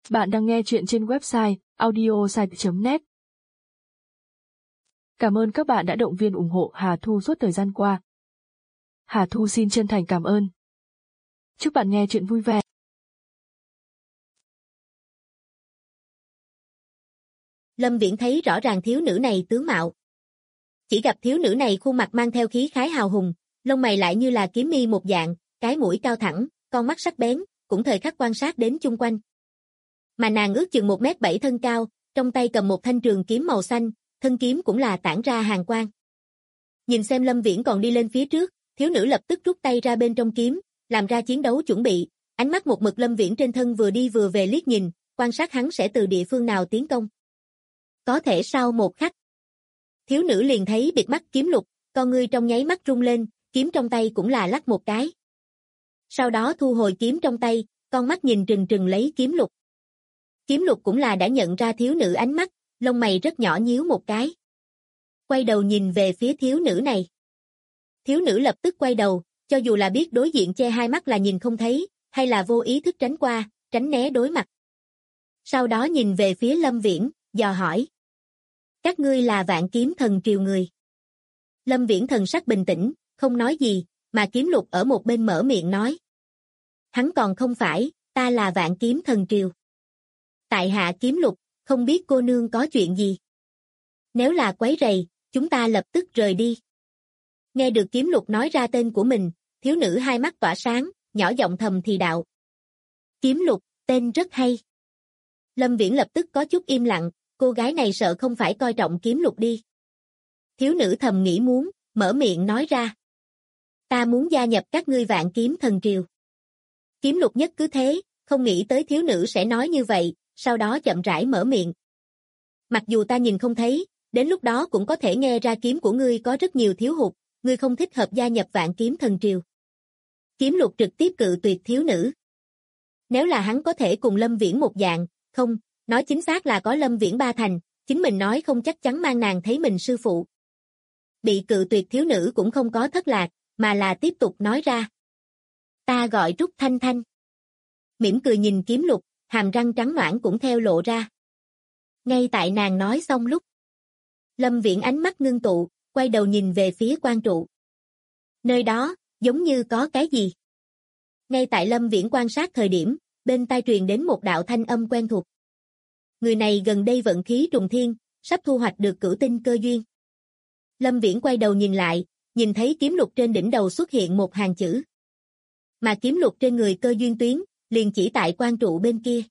Bạn đang nghe chuyện trên website audiosite.net. Cảm ơn các bạn đã động viên ủng hộ Hà Thu suốt thời gian qua. Hà Thu xin chân thành cảm ơn. Chúc bạn nghe chuyện vui vẻ. Lâm Viễn thấy rõ ràng thiếu nữ này tướng mạo. Chỉ gặp thiếu nữ này khuôn mặt mang theo khí khái hào hùng, lông mày lại như là kiếm mi một dạng, cái mũi cao thẳng, con mắt sắc bén, cũng thời khắc quan sát đến chung quanh. Mà nàng ước chừng 1m7 thân cao, trong tay cầm một thanh trường kiếm màu xanh, thân kiếm cũng là tản ra hàn quang. Nhìn xem Lâm Viễn còn đi lên phía trước, thiếu nữ lập tức rút tay ra bên trong kiếm, làm ra chiến đấu chuẩn bị, ánh mắt một mực Lâm Viễn trên thân vừa đi vừa về liếc nhìn, quan sát hắn sẽ từ địa phương nào tiến công. Có thể sau một khắc, thiếu nữ liền thấy bịt mắt kiếm lục, con ngươi trong nháy mắt rung lên, kiếm trong tay cũng là lắc một cái. Sau đó thu hồi kiếm trong tay, con mắt nhìn trừng trừng lấy kiếm lục. Kiếm lục cũng là đã nhận ra thiếu nữ ánh mắt, lông mày rất nhỏ nhíu một cái. Quay đầu nhìn về phía thiếu nữ này. Thiếu nữ lập tức quay đầu, cho dù là biết đối diện che hai mắt là nhìn không thấy, hay là vô ý thức tránh qua, tránh né đối mặt. Sau đó nhìn về phía Lâm Viễn, dò hỏi. Các ngươi là Vạn Kiếm Thần triều người. Lâm Viễn thần sắc bình tĩnh, không nói gì, mà kiếm lục ở một bên mở miệng nói. Hắn còn không phải, ta là Vạn Kiếm Thần triều. Tại hạ kiếm lục, không biết cô nương có chuyện gì. Nếu là quấy rầy, chúng ta lập tức rời đi. Nghe được kiếm lục nói ra tên của mình, thiếu nữ hai mắt tỏa sáng, nhỏ giọng thầm thì đạo. Kiếm lục, tên rất hay. Lâm Viễn lập tức có chút im lặng, cô gái này sợ không phải coi trọng kiếm lục đi. Thiếu nữ thầm nghĩ muốn, mở miệng nói ra. Ta muốn gia nhập các ngươi Vạn Kiếm Thần triều. Kiếm lục nhất cứ thế, không nghĩ tới thiếu nữ sẽ nói như vậy, sau đó chậm rãi mở miệng. Mặc dù ta nhìn không thấy, đến lúc đó cũng có thể nghe ra kiếm của ngươi có rất nhiều thiếu hụt, ngươi không thích hợp gia nhập Vạn Kiếm Thần triều. Kiếm lục trực tiếp cự tuyệt thiếu nữ. Nếu là hắn có thể cùng Lâm Viễn một dạng, không, nói chính xác là có Lâm Viễn ba thành, chính mình nói không chắc chắn mang nàng thấy mình sư phụ. Bị cự tuyệt thiếu nữ cũng không có thất lạc, mà là tiếp tục nói ra. Ta gọi Trúc Thanh Thanh. Mỉm cười nhìn kiếm lục, hàm răng trắng nõn cũng theo lộ ra. Ngay tại nàng nói xong lúc, Lâm Viễn ánh mắt ngưng tụ, quay đầu nhìn về phía quan trụ. Nơi đó, giống như có cái gì. Ngay tại Lâm Viễn quan sát thời điểm, bên tai truyền đến một đạo thanh âm quen thuộc. Người này gần đây vận khí trùng thiên, sắp thu hoạch được cửu tinh cơ duyên. Lâm Viễn quay đầu nhìn lại, nhìn thấy kiếm lục trên đỉnh đầu xuất hiện một hàng chữ. Mà kiếm lục trên người cơ duyên tuyến, liền chỉ tại quan trụ bên kia.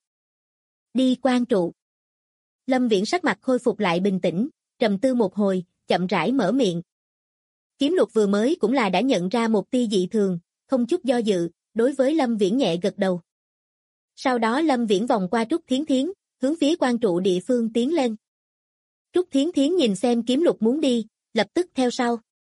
Đi quan trụ. Lâm Viễn sắc mặt khôi phục lại bình tĩnh, trầm tư một hồi, chậm rãi mở miệng. Kiếm lục vừa mới cũng là đã nhận ra một tia dị thường, không chút do dự, đối với Lâm Viễn nhẹ gật đầu. Sau đó Lâm Viễn vòng qua Trúc Thiến Thiến, hướng phía quan trụ địa phương tiến lên. Trúc Thiến Thiến nhìn xem kiếm lục muốn đi, lập tức theo sau.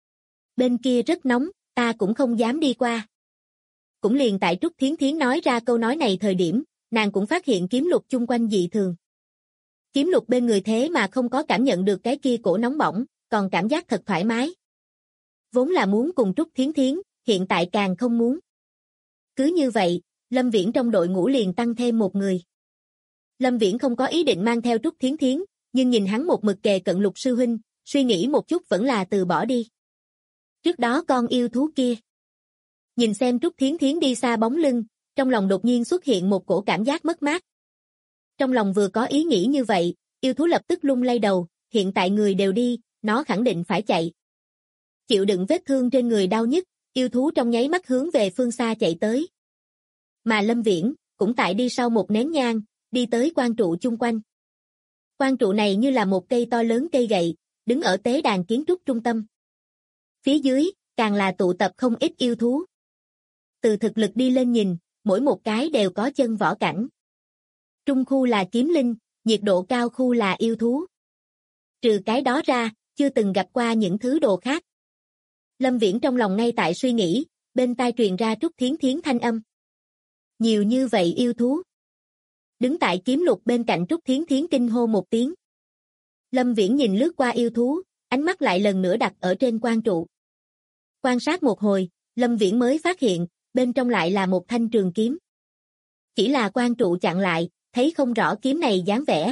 Bên kia rất nóng, ta cũng không dám đi qua. Cũng liền tại Trúc Thiến Thiến nói ra câu nói này thời điểm, nàng cũng phát hiện kiếm lục chung quanh dị thường. Kiếm lục bên người thế mà không có cảm nhận được cái kia cổ nóng bỏng, còn cảm giác thật thoải mái. Vốn là muốn cùng Trúc Thiến Thiến, hiện tại càng không muốn. Cứ như vậy, Lâm Viễn trong đội ngũ liền tăng thêm một người. Lâm Viễn không có ý định mang theo Trúc Thiến Thiến, nhưng nhìn hắn một mực kề cận Lục sư huynh, suy nghĩ một chút vẫn là từ bỏ đi. Trước đó con yêu thú kia. Nhìn xem Trúc Thiến Thiến đi xa bóng lưng, trong lòng đột nhiên xuất hiện một cổ cảm giác mất mát. Trong lòng vừa có ý nghĩ như vậy, yêu thú lập tức lung lay đầu, hiện tại người đều đi, nó khẳng định phải chạy. Chịu đựng vết thương trên người đau nhức, yêu thú trong nháy mắt hướng về phương xa chạy tới. Mà Lâm Viễn, cũng tại đi sau một nén nhang, đi tới quan trụ chung quanh. Quan trụ này như là một cây to lớn cây gậy, đứng ở tế đàn kiến trúc trung tâm. Phía dưới, càng là tụ tập không ít yêu thú. Từ thực lực đi lên nhìn, mỗi một cái đều có chân võ cảnh. Trung khu là kiếm linh, nhiệt độ cao khu là yêu thú. Trừ cái đó ra, chưa từng gặp qua những thứ đồ khác. Lâm Viễn trong lòng ngay tại suy nghĩ, bên tai truyền ra Trúc Thiến Thiến thanh âm. Nhiều như vậy yêu thú. Đứng tại kiếm lục bên cạnh Trúc Thiến Thiến kinh hô một tiếng. Lâm Viễn nhìn lướt qua yêu thú, ánh mắt lại lần nữa đặt ở trên quan trụ. Quan sát một hồi, Lâm Viễn mới phát hiện, bên trong lại là một thanh trường kiếm. Chỉ là quan trụ chặn lại, thấy không rõ kiếm này dáng vẻ.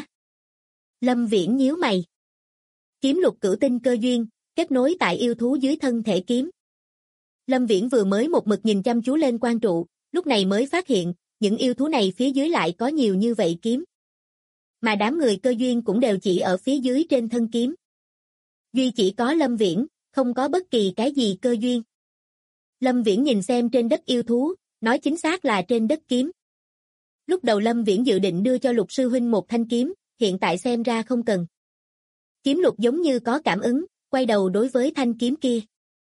Lâm Viễn nhíu mày. Kiếm lục cửu tinh cơ duyên, kết nối tại yêu thú dưới thân thể kiếm. Lâm Viễn vừa mới một mực nhìn chăm chú lên quan trụ, lúc này mới phát hiện, những yêu thú này phía dưới lại có nhiều như vậy kiếm. Mà đám người cơ duyên cũng đều chỉ ở phía dưới trên thân kiếm. Duy chỉ có Lâm Viễn, không có bất kỳ cái gì cơ duyên. Lâm Viễn nhìn xem trên đất yêu thú, nói chính xác là trên đất kiếm. Lúc đầu Lâm Viễn dự định đưa cho Lục sư huynh một thanh kiếm, hiện tại xem ra không cần. Kiếm Lục giống như có cảm ứng, quay đầu đối với thanh kiếm kia.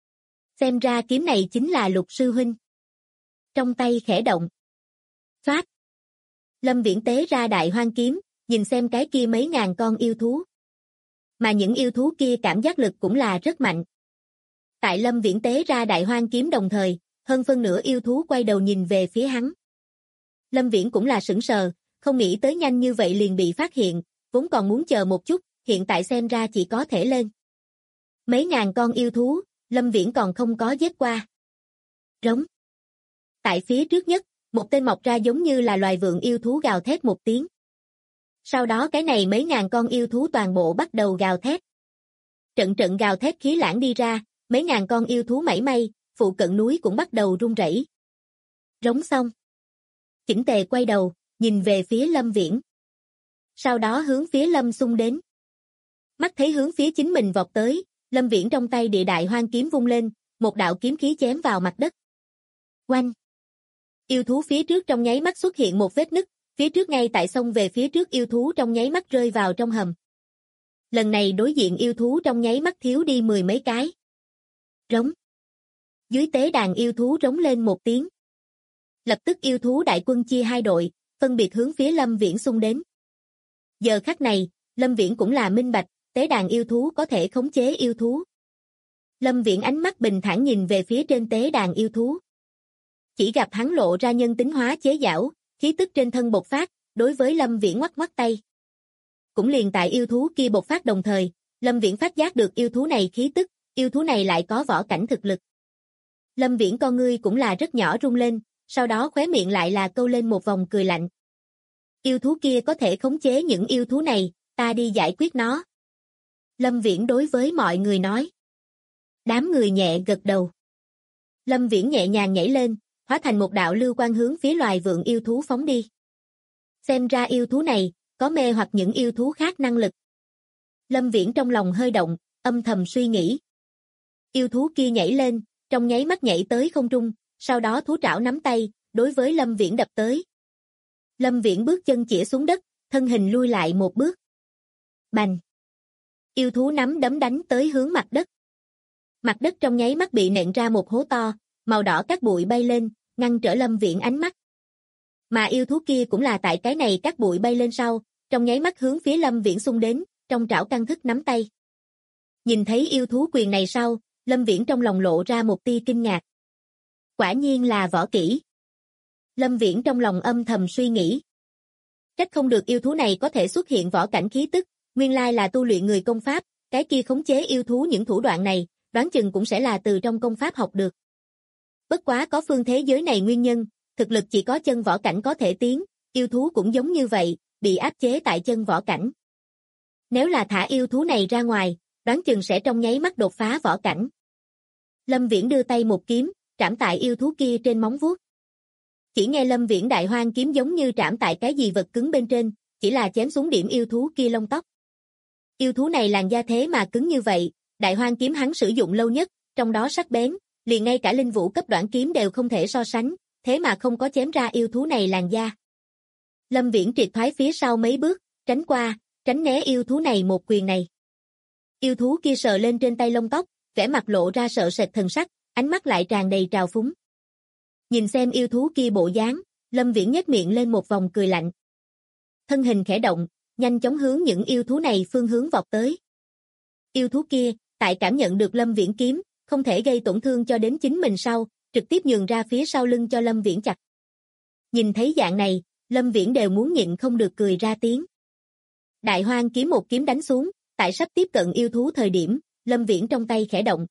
Xem ra kiếm này chính là Lục sư huynh. Trong tay khẽ động. Phát. Lâm Viễn tế ra đại hoang kiếm, nhìn xem cái kia mấy ngàn con yêu thú. Mà những yêu thú kia cảm giác lực cũng là rất mạnh. Tại Lâm Viễn tế ra đại hoang kiếm đồng thời, hơn phân nửa yêu thú quay đầu nhìn về phía hắn. Lâm Viễn cũng là sững sờ, không nghĩ tới nhanh như vậy liền bị phát hiện, vốn còn muốn chờ một chút, hiện tại xem ra chỉ có thể lên. Mấy ngàn con yêu thú, Lâm Viễn còn không có giết qua. Rống. Tại phía trước nhất, một tên mọc ra giống như là loài vượn yêu thú gào thét một tiếng. Sau đó cái này mấy ngàn con yêu thú toàn bộ bắt đầu gào thét. Trận trận gào thét khí lãng đi ra, mấy ngàn con yêu thú mảy may, phụ cận núi cũng bắt đầu rung rẩy. Rống xong. Chỉnh Tề quay đầu, nhìn về phía Lâm Viễn. Sau đó hướng phía Lâm xung đến. Mắt thấy hướng phía chính mình vọt tới, Lâm Viễn trong tay địa đại hoang kiếm vung lên, một đạo kiếm khí chém vào mặt đất. Oanh! Yêu thú phía trước trong nháy mắt xuất hiện một vết nứt, phía trước ngay tại sông về phía trước yêu thú trong nháy mắt rơi vào trong hầm. Lần này đối diện yêu thú trong nháy mắt thiếu đi 10 mấy cái. Rống. Dưới tế đàn yêu thú rống lên một tiếng. Lập tức yêu thú đại quân chia hai đội, phân biệt hướng phía Lâm Viễn xung đến. Giờ khắc này, Lâm Viễn cũng là minh bạch, tế đàn yêu thú có thể khống chế yêu thú. Lâm Viễn ánh mắt bình thản nhìn về phía trên tế đàn yêu thú. Chỉ gặp hắn lộ ra nhân tính hóa chế giảo, khí tức trên thân bộc phát, đối với Lâm Viễn ngoắc ngoắc tay. Cũng liền tại yêu thú kia bộc phát đồng thời, Lâm Viễn phát giác được yêu thú này khí tức, yêu thú này lại có võ cảnh thực lực. Lâm Viễn con ngươi cũng là rất nhỏ rung lên, sau đó khóe miệng lại là câu lên một vòng cười lạnh. Yêu thú kia có thể khống chế những yêu thú này, ta đi giải quyết nó. Lâm Viễn đối với mọi người nói. Đám người nhẹ gật đầu. Lâm Viễn nhẹ nhàng nhảy lên, hóa thành một đạo lưu quang hướng phía loài vượn yêu thú phóng đi. Xem ra yêu thú này, có mê hoặc những yêu thú khác năng lực. Lâm Viễn trong lòng hơi động, âm thầm suy nghĩ. Yêu thú kia nhảy lên, trong nháy mắt nhảy tới không trung, sau đó thú trảo nắm tay, đối với Lâm Viễn đập tới. Lâm Viễn bước chân chĩa xuống đất, thân hình lui lại một bước. Bành! Yêu thú nắm đấm đánh tới hướng mặt đất. Mặt đất trong nháy mắt bị nện ra một hố to, màu đỏ cát bụi bay lên, ngăn trở Lâm Viễn ánh mắt. Mà yêu thú kia cũng là tại cái này cát bụi bay lên sau, trong nháy mắt hướng phía Lâm Viễn xung đến, trong trảo căng thức nắm tay. Nhìn thấy yêu thú quyền này sau, Lâm Viễn trong lòng lộ ra một tia kinh ngạc. Quả nhiên là võ kỹ. Lâm Viễn trong lòng âm thầm suy nghĩ. Trách không được yêu thú này có thể xuất hiện võ cảnh khí tức, nguyên lai là tu luyện người công pháp, cái kia khống chế yêu thú những thủ đoạn này, đoán chừng cũng sẽ là từ trong công pháp học được. Bất quá có phương thế giới này nguyên nhân, thực lực chỉ có chân võ cảnh có thể tiến, yêu thú cũng giống như vậy, bị áp chế tại chân võ cảnh. Nếu là thả yêu thú này ra ngoài, đoán chừng sẽ trong nháy mắt đột phá võ cảnh. Lâm Viễn đưa tay một kiếm, trảm tại yêu thú kia trên móng vuốt. Chỉ nghe Lâm Viễn đại hoang kiếm giống như trảm tại cái gì vật cứng bên trên, chỉ là chém xuống điểm yêu thú kia lông tóc. Yêu thú này làn da thế mà cứng như vậy, đại hoang kiếm hắn sử dụng lâu nhất, trong đó sắc bén, liền ngay cả linh vũ cấp đoạn kiếm đều không thể so sánh, thế mà không có chém ra yêu thú này làn da. Lâm Viễn triệt thoái phía sau mấy bước, tránh qua, tránh né yêu thú này một quyền này. Yêu thú kia sờ lên trên tay lông tóc, vẻ mặt lộ ra sợ sệt thần sắc, ánh mắt lại tràn đầy trào phúng. Nhìn xem yêu thú kia bộ dáng, Lâm Viễn nhếch miệng lên một vòng cười lạnh. Thân hình khẽ động, nhanh chóng hướng những yêu thú này phương hướng vọt tới. Yêu thú kia, tại cảm nhận được Lâm Viễn kiếm, không thể gây tổn thương cho đến chính mình sau, trực tiếp nhường ra phía sau lưng cho Lâm Viễn chặt. Nhìn thấy dạng này, Lâm Viễn đều muốn nhịn không được cười ra tiếng. Đại hoang kiếm một kiếm đánh xuống, tại sắp tiếp cận yêu thú thời điểm, Lâm Viễn trong tay khẽ động.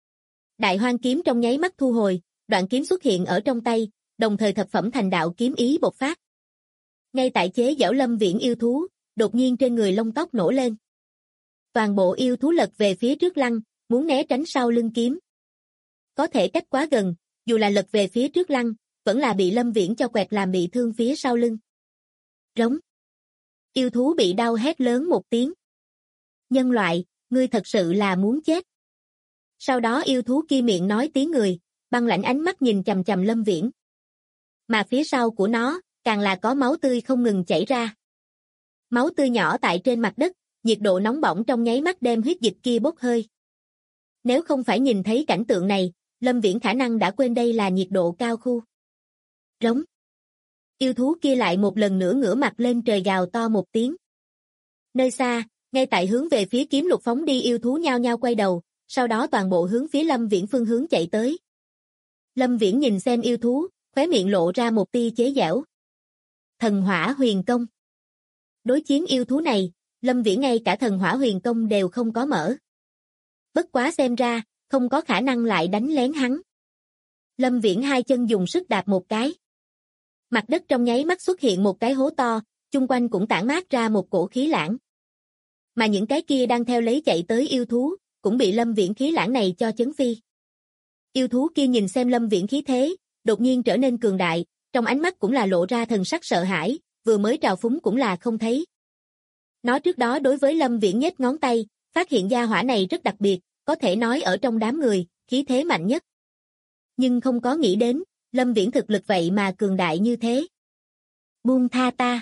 Đại hoang kiếm trong nháy mắt thu hồi, đoạn kiếm xuất hiện ở trong tay, đồng thời thập phẩm thành đạo kiếm ý bộc phát. Ngay tại chế giễu Lâm Viễn yêu thú, đột nhiên trên người lông tóc nổ lên. Toàn bộ yêu thú lật về phía trước lăn, muốn né tránh sau lưng kiếm. Có thể cách quá gần, dù là lật về phía trước lăn, vẫn là bị Lâm Viễn cho quẹt làm bị thương phía sau lưng. Rống. Yêu thú bị đau hét lớn một tiếng. Nhân loại, ngươi thật sự là muốn chết. Sau đó yêu thú kia miệng nói tiếng người, băng lãnh ánh mắt nhìn chằm chằm Lâm Viễn. Mà phía sau của nó, càng là có máu tươi không ngừng chảy ra. Máu tươi nhỏ tại trên mặt đất, nhiệt độ nóng bỏng trong nháy mắt đem huyết dịch kia bốc hơi. Nếu không phải nhìn thấy cảnh tượng này, Lâm Viễn khả năng đã quên đây là nhiệt độ cao khu. Rống. Yêu thú kia lại một lần nữa ngửa mặt lên trời gào to một tiếng. Nơi xa, ngay tại hướng về phía kiếm lục phóng đi yêu thú nhao nhao quay đầu, sau đó toàn bộ hướng phía Lâm Viễn phương hướng chạy tới. Lâm Viễn nhìn xem yêu thú, khóe miệng lộ ra một tia chế giễu. Thần hỏa huyền công. Đối chiến yêu thú này, Lâm Viễn ngay cả thần hỏa huyền công đều không có mở. Bất quá xem ra, không có khả năng lại đánh lén hắn. Lâm Viễn hai chân dùng sức đạp một cái. Mặt đất trong nháy mắt xuất hiện một cái hố to, chung quanh cũng tản mát ra một cổ khí lãng. Mà những cái kia đang theo lấy chạy tới yêu thú, cũng bị Lâm Viễn khí lãng này cho chấn phi. Yêu thú kia nhìn xem Lâm Viễn khí thế, đột nhiên trở nên cường đại, trong ánh mắt cũng là lộ ra thần sắc sợ hãi, vừa mới trào phúng cũng là không thấy. Nó trước đó đối với Lâm Viễn nhếch ngón tay, phát hiện gia hỏa này rất đặc biệt, có thể nói ở trong đám người, khí thế mạnh nhất. Nhưng không có nghĩ đến, Lâm Viễn thực lực vậy mà cường đại như thế. Buông tha ta.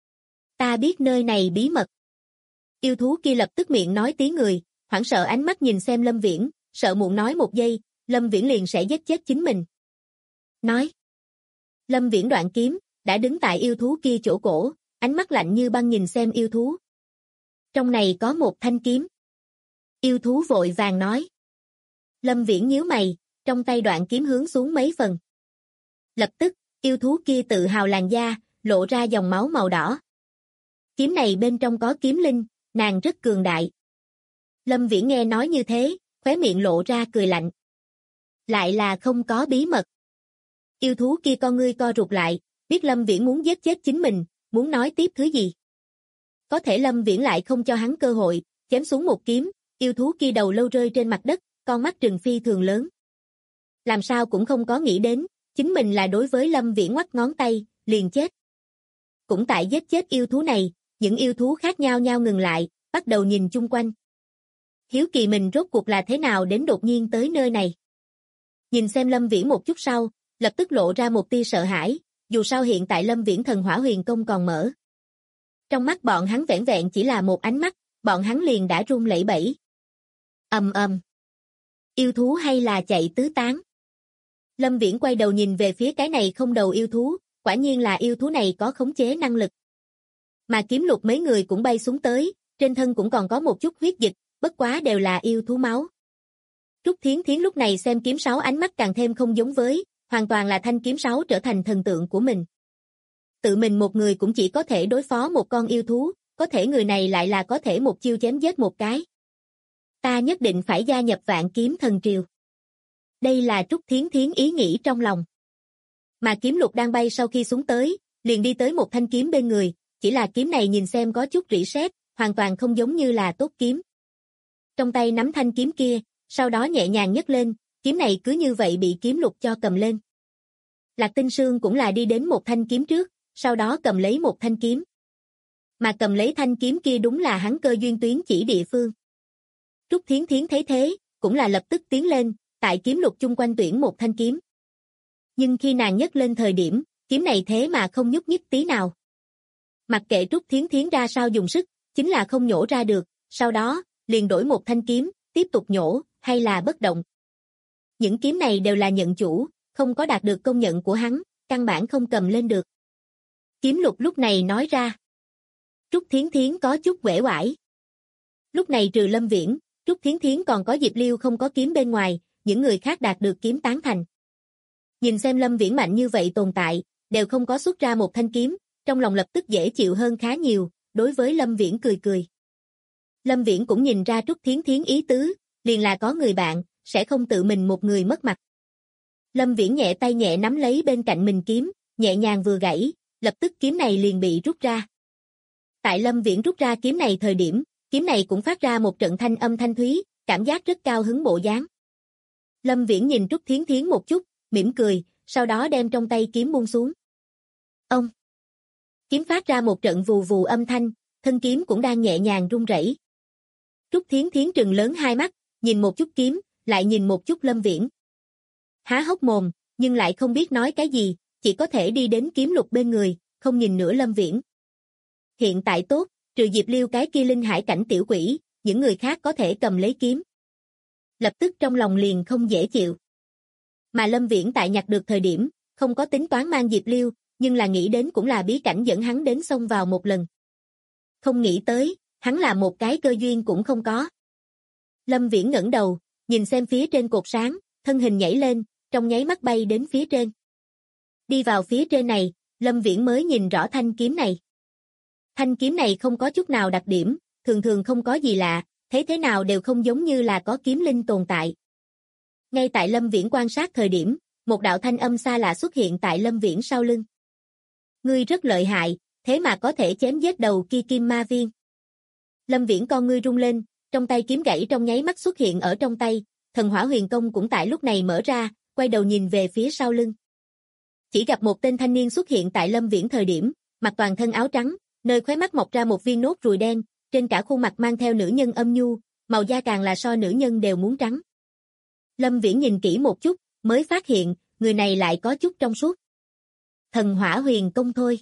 Ta biết nơi này bí mật. Yêu thú kia lập tức miệng nói tiếng người, hoảng sợ ánh mắt nhìn xem Lâm Viễn, sợ muộn nói một giây, Lâm Viễn liền sẽ giết chết chính mình. Nói. Lâm Viễn đoạn kiếm, đã đứng tại yêu thú kia chỗ cổ, ánh mắt lạnh như băng nhìn xem yêu thú. Trong này có một thanh kiếm. Yêu thú vội vàng nói. Lâm Viễn nhíu mày, trong tay đoạn kiếm hướng xuống mấy phần. Lập tức, yêu thú kia tự hào làn da, lộ ra dòng máu màu đỏ. Kiếm này bên trong có kiếm linh, nàng rất cường đại. Lâm Viễn nghe nói như thế, khóe miệng lộ ra cười lạnh. Lại là không có bí mật. Yêu thú kia con ngươi co rụt lại, biết Lâm Viễn muốn giết chết chính mình, muốn nói tiếp thứ gì. Có thể Lâm Viễn lại không cho hắn cơ hội, chém xuống một kiếm, yêu thú kia đầu lâu rơi trên mặt đất, con mắt trừng phi thường lớn. Làm sao cũng không có nghĩ đến, chính mình là đối với Lâm Viễn ngoắc ngón tay, liền chết. Cũng tại giết chết yêu thú này, những yêu thú khác nhau nhau ngừng lại, bắt đầu nhìn chung quanh. Hiếu kỳ mình rốt cuộc là thế nào đến đột nhiên tới nơi này. Nhìn xem Lâm Viễn một chút sau, lập tức lộ ra một tia sợ hãi, dù sao hiện tại Lâm Viễn thần hỏa huyền công còn mở. Trong mắt bọn hắn vẻn vẹn chỉ là một ánh mắt, bọn hắn liền đã run lẩy bẩy. Ầm ầm. Yêu thú hay là chạy tứ tán. Lâm Viễn quay đầu nhìn về phía cái này không đầu yêu thú, quả nhiên là yêu thú này có khống chế năng lực. Mà kiếm lục mấy người cũng bay xuống tới, trên thân cũng còn có một chút huyết dịch, bất quá đều là yêu thú máu. Trúc Thiến Thiến lúc này xem kiếm sáu ánh mắt càng thêm không giống với, hoàn toàn là thanh kiếm sáu trở thành thần tượng của mình. Tự mình một người cũng chỉ có thể đối phó một con yêu thú, có thể người này lại là có thể một chiêu chém giết một cái. Ta nhất định phải gia nhập Vạn Kiếm Thần Triều. Đây là Trúc Thiến Thiến ý nghĩ trong lòng. Mà kiếm lục đang bay sau khi xuống tới, liền đi tới một thanh kiếm bên người, chỉ là kiếm này nhìn xem có chút rỉ sét, hoàn toàn không giống như là tốt kiếm. Trong tay nắm thanh kiếm kia, sau đó nhẹ nhàng nhấc lên, kiếm này cứ như vậy bị kiếm lục cho cầm lên. Lạc Tinh Sương cũng là đi đến một thanh kiếm trước, sau đó cầm lấy một thanh kiếm. Mà cầm lấy thanh kiếm kia đúng là hắn cơ duyên tuyến chỉ địa phương. Trúc Thiến Thiến thấy thế, cũng là lập tức tiến lên, tại kiếm lục chung quanh tuyển một thanh kiếm. Nhưng khi nàng nhấc lên thời điểm, kiếm này thế mà không nhúc nhích tí nào. Mặc kệ Trúc Thiến Thiến ra sao dùng sức, chính là không nhổ ra được, sau đó, liền đổi một thanh kiếm, tiếp tục nhổ, hay là bất động. Những kiếm này đều là nhận chủ, không có đạt được công nhận của hắn, căn bản không cầm lên được. Kiếm lục lúc này nói ra. Trúc Thiến Thiến có chút uể oải. Lúc này trừ Lâm Viễn, Trúc Thiến Thiến còn có Diệp Liêu không có kiếm bên ngoài, những người khác đạt được kiếm tán thành. Nhìn xem Lâm Viễn mạnh như vậy tồn tại, đều không có xuất ra một thanh kiếm, trong lòng lập tức dễ chịu hơn khá nhiều, đối với Lâm Viễn cười cười. Lâm Viễn cũng nhìn ra Trúc Thiến Thiến ý tứ, liền là có người bạn, sẽ không tự mình một người mất mặt. Lâm Viễn nhẹ tay nhẹ nắm lấy bên cạnh mình kiếm, nhẹ nhàng vừa gãy, lập tức kiếm này liền bị rút ra. Tại Lâm Viễn rút ra kiếm này thời điểm, kiếm này cũng phát ra một trận thanh âm thanh thúy, cảm giác rất cao hứng bộ dáng. Lâm Viễn nhìn Trúc Thiến Thiến một chút, mỉm cười, sau đó đem trong tay kiếm buông xuống. Ông! Kiếm phát ra một trận vù vù âm thanh, thân kiếm cũng đang nhẹ nhàng rung rẩy. Trúc Thiến Thiến trừng lớn hai mắt, nhìn một chút kiếm, lại nhìn một chút Lâm Viễn. Há hốc mồm, nhưng lại không biết nói cái gì, chỉ có thể đi đến kiếm lục bên người, không nhìn nữa Lâm Viễn. Hiện tại tốt, trừ Diệp Liêu cái kia linh hải cảnh tiểu quỷ, những người khác có thể cầm lấy kiếm. Lập tức trong lòng liền không dễ chịu. Mà Lâm Viễn tại nhặt được thời điểm, không có tính toán mang Diệp Liêu, nhưng là nghĩ đến cũng là bí cảnh dẫn hắn đến xông vào một lần. Không nghĩ tới, hắn là một cái cơ duyên cũng không có. Lâm Viễn ngẩng đầu, nhìn xem phía trên cột sáng, thân hình nhảy lên, trong nháy mắt bay đến phía trên. Đi vào phía trên này, Lâm Viễn mới nhìn rõ thanh kiếm này. Thanh kiếm này không có chút nào đặc điểm, thường thường không có gì lạ, thấy thế nào đều không giống như là có kiếm linh tồn tại. Ngay tại Lâm Viễn quan sát thời điểm, một đạo thanh âm xa lạ xuất hiện tại Lâm Viễn sau lưng. Ngươi rất lợi hại, thế mà có thể chém giết đầu kia kim ma viên. Lâm Viễn con ngươi rung lên, trong tay kiếm gãy trong nháy mắt xuất hiện ở trong tay, thần hỏa huyền công cũng tại lúc này mở ra, quay đầu nhìn về phía sau lưng. Chỉ gặp một tên thanh niên xuất hiện tại Lâm Viễn thời điểm, mặc toàn thân áo trắng, nơi khóe mắt mọc ra một viên nốt ruồi đen, trên cả khuôn mặt mang theo nữ nhân âm nhu, màu da càng là so nữ nhân đều muốn trắng. Lâm Viễn nhìn kỹ một chút, mới phát hiện, người này lại có chút trong suốt. Thần hỏa huyền công thôi.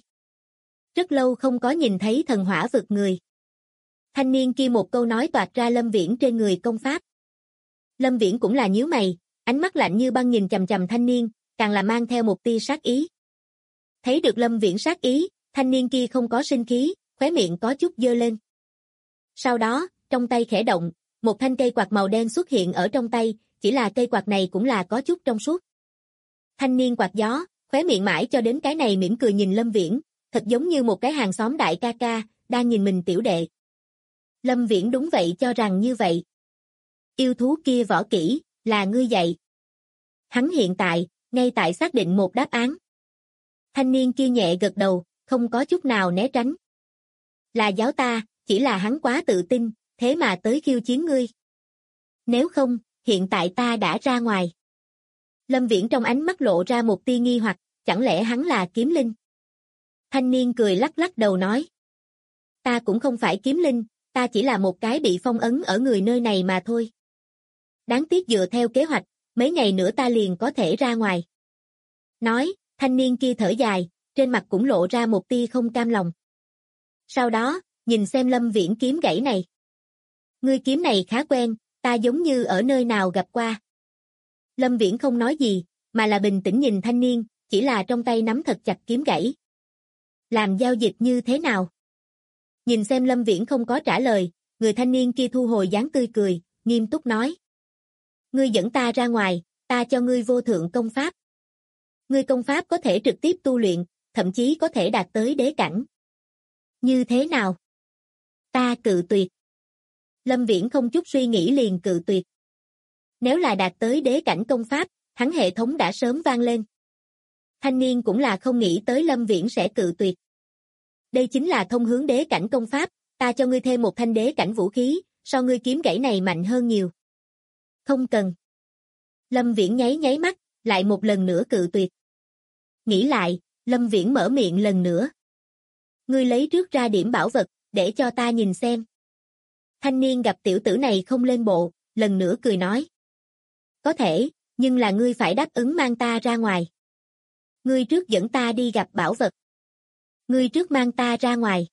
Rất lâu không có nhìn thấy thần hỏa vực người. Thanh niên kia một câu nói toạc ra Lâm Viễn trên người công pháp. Lâm Viễn cũng là nhíu mày, ánh mắt lạnh như băng nhìn chằm chằm thanh niên, càng là mang theo một tia sát ý. Thấy được Lâm Viễn sát ý, thanh niên kia không có sinh khí, khóe miệng có chút dơ lên. Sau đó, trong tay khẽ động, một thanh cây quạt màu đen xuất hiện ở trong tay, chỉ là cây quạt này cũng là có chút trong suốt. Thanh niên quạt gió, khóe miệng mãi cho đến cái này mỉm cười nhìn Lâm Viễn, thật giống như một cái hàng xóm đại ca ca, đang nhìn mình tiểu đệ. Lâm Viễn đúng vậy cho rằng như vậy. Yêu thú kia võ kỹ, là ngươi dạy. Hắn hiện tại, ngay tại xác định một đáp án. Thanh niên kia nhẹ gật đầu, không có chút nào né tránh. Là giáo ta, chỉ là hắn quá tự tin, thế mà tới khiêu chiến ngươi. Nếu không, hiện tại ta đã ra ngoài. Lâm Viễn trong ánh mắt lộ ra một tia nghi hoặc, chẳng lẽ hắn là kiếm linh? Thanh niên cười lắc lắc đầu nói. Ta cũng không phải kiếm linh, ta chỉ là một cái bị phong ấn ở người nơi này mà thôi. Đáng tiếc dựa theo kế hoạch, mấy ngày nữa ta liền có thể ra ngoài. Nói, thanh niên kia thở dài, trên mặt cũng lộ ra một tia không cam lòng. Sau đó, nhìn xem Lâm Viễn kiếm gãy này. Ngươi kiếm này khá quen, ta giống như ở nơi nào gặp qua. Lâm Viễn không nói gì, mà là bình tĩnh nhìn thanh niên, chỉ là trong tay nắm thật chặt kiếm gãy. Làm giao dịch như thế nào? Nhìn xem Lâm Viễn không có trả lời, người thanh niên kia thu hồi dáng tươi cười, nghiêm túc nói. Ngươi dẫn ta ra ngoài, ta cho ngươi vô thượng công pháp. Ngươi công pháp có thể trực tiếp tu luyện, thậm chí có thể đạt tới đế cảnh. Như thế nào? Ta cự tuyệt. Lâm Viễn không chút suy nghĩ liền cự tuyệt. Nếu là đạt tới đế cảnh công pháp, hắn hệ thống đã sớm vang lên. Thanh niên cũng là không nghĩ tới Lâm Viễn sẽ cự tuyệt. Đây chính là thông hướng đế cảnh công pháp, ta cho ngươi thêm một thanh đế cảnh vũ khí, so ngươi kiếm gãy này mạnh hơn nhiều. Không cần. Lâm Viễn nháy nháy mắt, lại một lần nữa cự tuyệt. Nghĩ lại, Lâm Viễn mở miệng lần nữa. Ngươi lấy trước ra điểm bảo vật, để cho ta nhìn xem. Thanh niên gặp tiểu tử này không lên bộ, lần nữa cười nói. Có thể, nhưng là ngươi phải đáp ứng mang ta ra ngoài. Ngươi trước dẫn ta đi gặp bảo vật. Ngươi trước mang ta ra ngoài.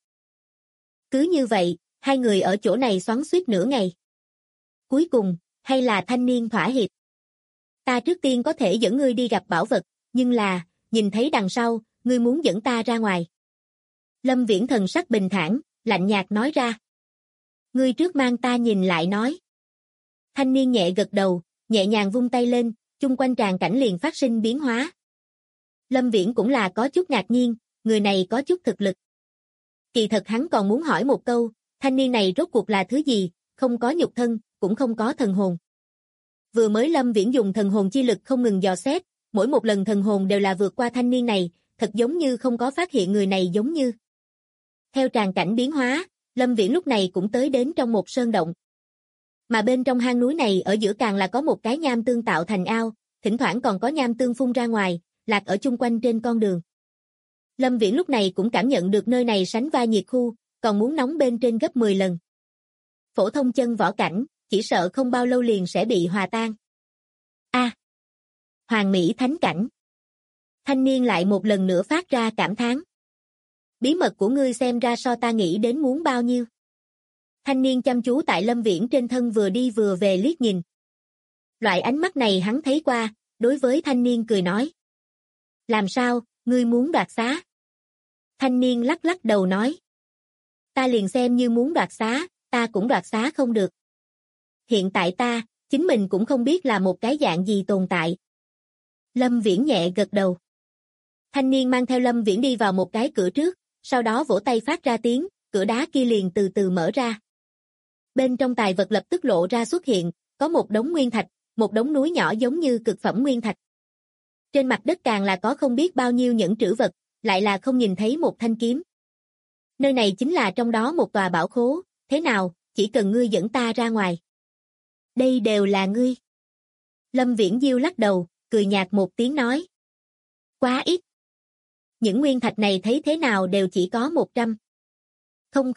Cứ như vậy, hai người ở chỗ này xoắn xuýt nửa ngày. Cuối cùng, hay là thanh niên thỏa hiệp. Ta trước tiên có thể dẫn ngươi đi gặp bảo vật, nhưng là, nhìn thấy đằng sau, ngươi muốn dẫn ta ra ngoài. Lâm Viễn thần sắc bình thản, lạnh nhạt nói ra. Ngươi trước mang ta nhìn lại nói. Thanh niên nhẹ gật đầu, nhẹ nhàng vung tay lên, chung quanh tràng cảnh liền phát sinh biến hóa. Lâm Viễn cũng là có chút ngạc nhiên, người này có chút thực lực. Kỳ thật hắn còn muốn hỏi một câu, thanh niên này rốt cuộc là thứ gì, không có nhục thân, cũng không có thần hồn. Vừa mới Lâm Viễn dùng thần hồn chi lực không ngừng dò xét, mỗi một lần thần hồn đều là vượt qua thanh niên này, thật giống như không có phát hiện người này giống như. Theo tràng cảnh biến hóa, Lâm Viễn lúc này cũng tới đến trong một sơn động. Mà bên trong hang núi này ở giữa càng là có một cái nham tương tạo thành ao, thỉnh thoảng còn có nham tương phun ra ngoài, lạc ở chung quanh trên con đường. Lâm Viễn lúc này cũng cảm nhận được nơi này sánh vai nhiệt khu, còn muốn nóng bên trên gấp 10 lần. Phổ thông chân võ cảnh, chỉ sợ không bao lâu liền sẽ bị hòa tan. Hoàng mỹ thánh cảnh. Thanh niên lại một lần nữa phát ra cảm thán. Bí mật của ngươi xem ra so ta nghĩ đến muốn bao nhiêu. Thanh niên chăm chú tại Lâm Viễn trên thân vừa đi vừa về liếc nhìn. Loại ánh mắt này hắn thấy qua, đối với thanh niên cười nói. Làm sao, ngươi muốn đoạt xá? Thanh niên lắc lắc đầu nói. Ta liền xem như muốn đoạt xá, ta cũng đoạt xá không được. Hiện tại ta, chính mình cũng không biết là một cái dạng gì tồn tại. Lâm Viễn nhẹ gật đầu. Thanh niên mang theo Lâm Viễn đi vào một cái cửa trước, sau đó vỗ tay phát ra tiếng, cửa đá kia liền từ từ mở ra. Bên trong tài vật lập tức lộ ra xuất hiện, có một đống nguyên thạch, một đống núi nhỏ giống như cực phẩm nguyên thạch. Trên mặt đất càng là có không biết bao nhiêu những trữ vật, lại là không nhìn thấy một thanh kiếm. Nơi này chính là trong đó một tòa bảo khố, thế nào, chỉ cần ngươi dẫn ta ra ngoài. Đây đều là ngươi. Lâm Viễn Diêu lắc đầu, cười nhạt một tiếng nói. Quá ít. Những nguyên thạch này thấy thế nào đều chỉ có 100. Không.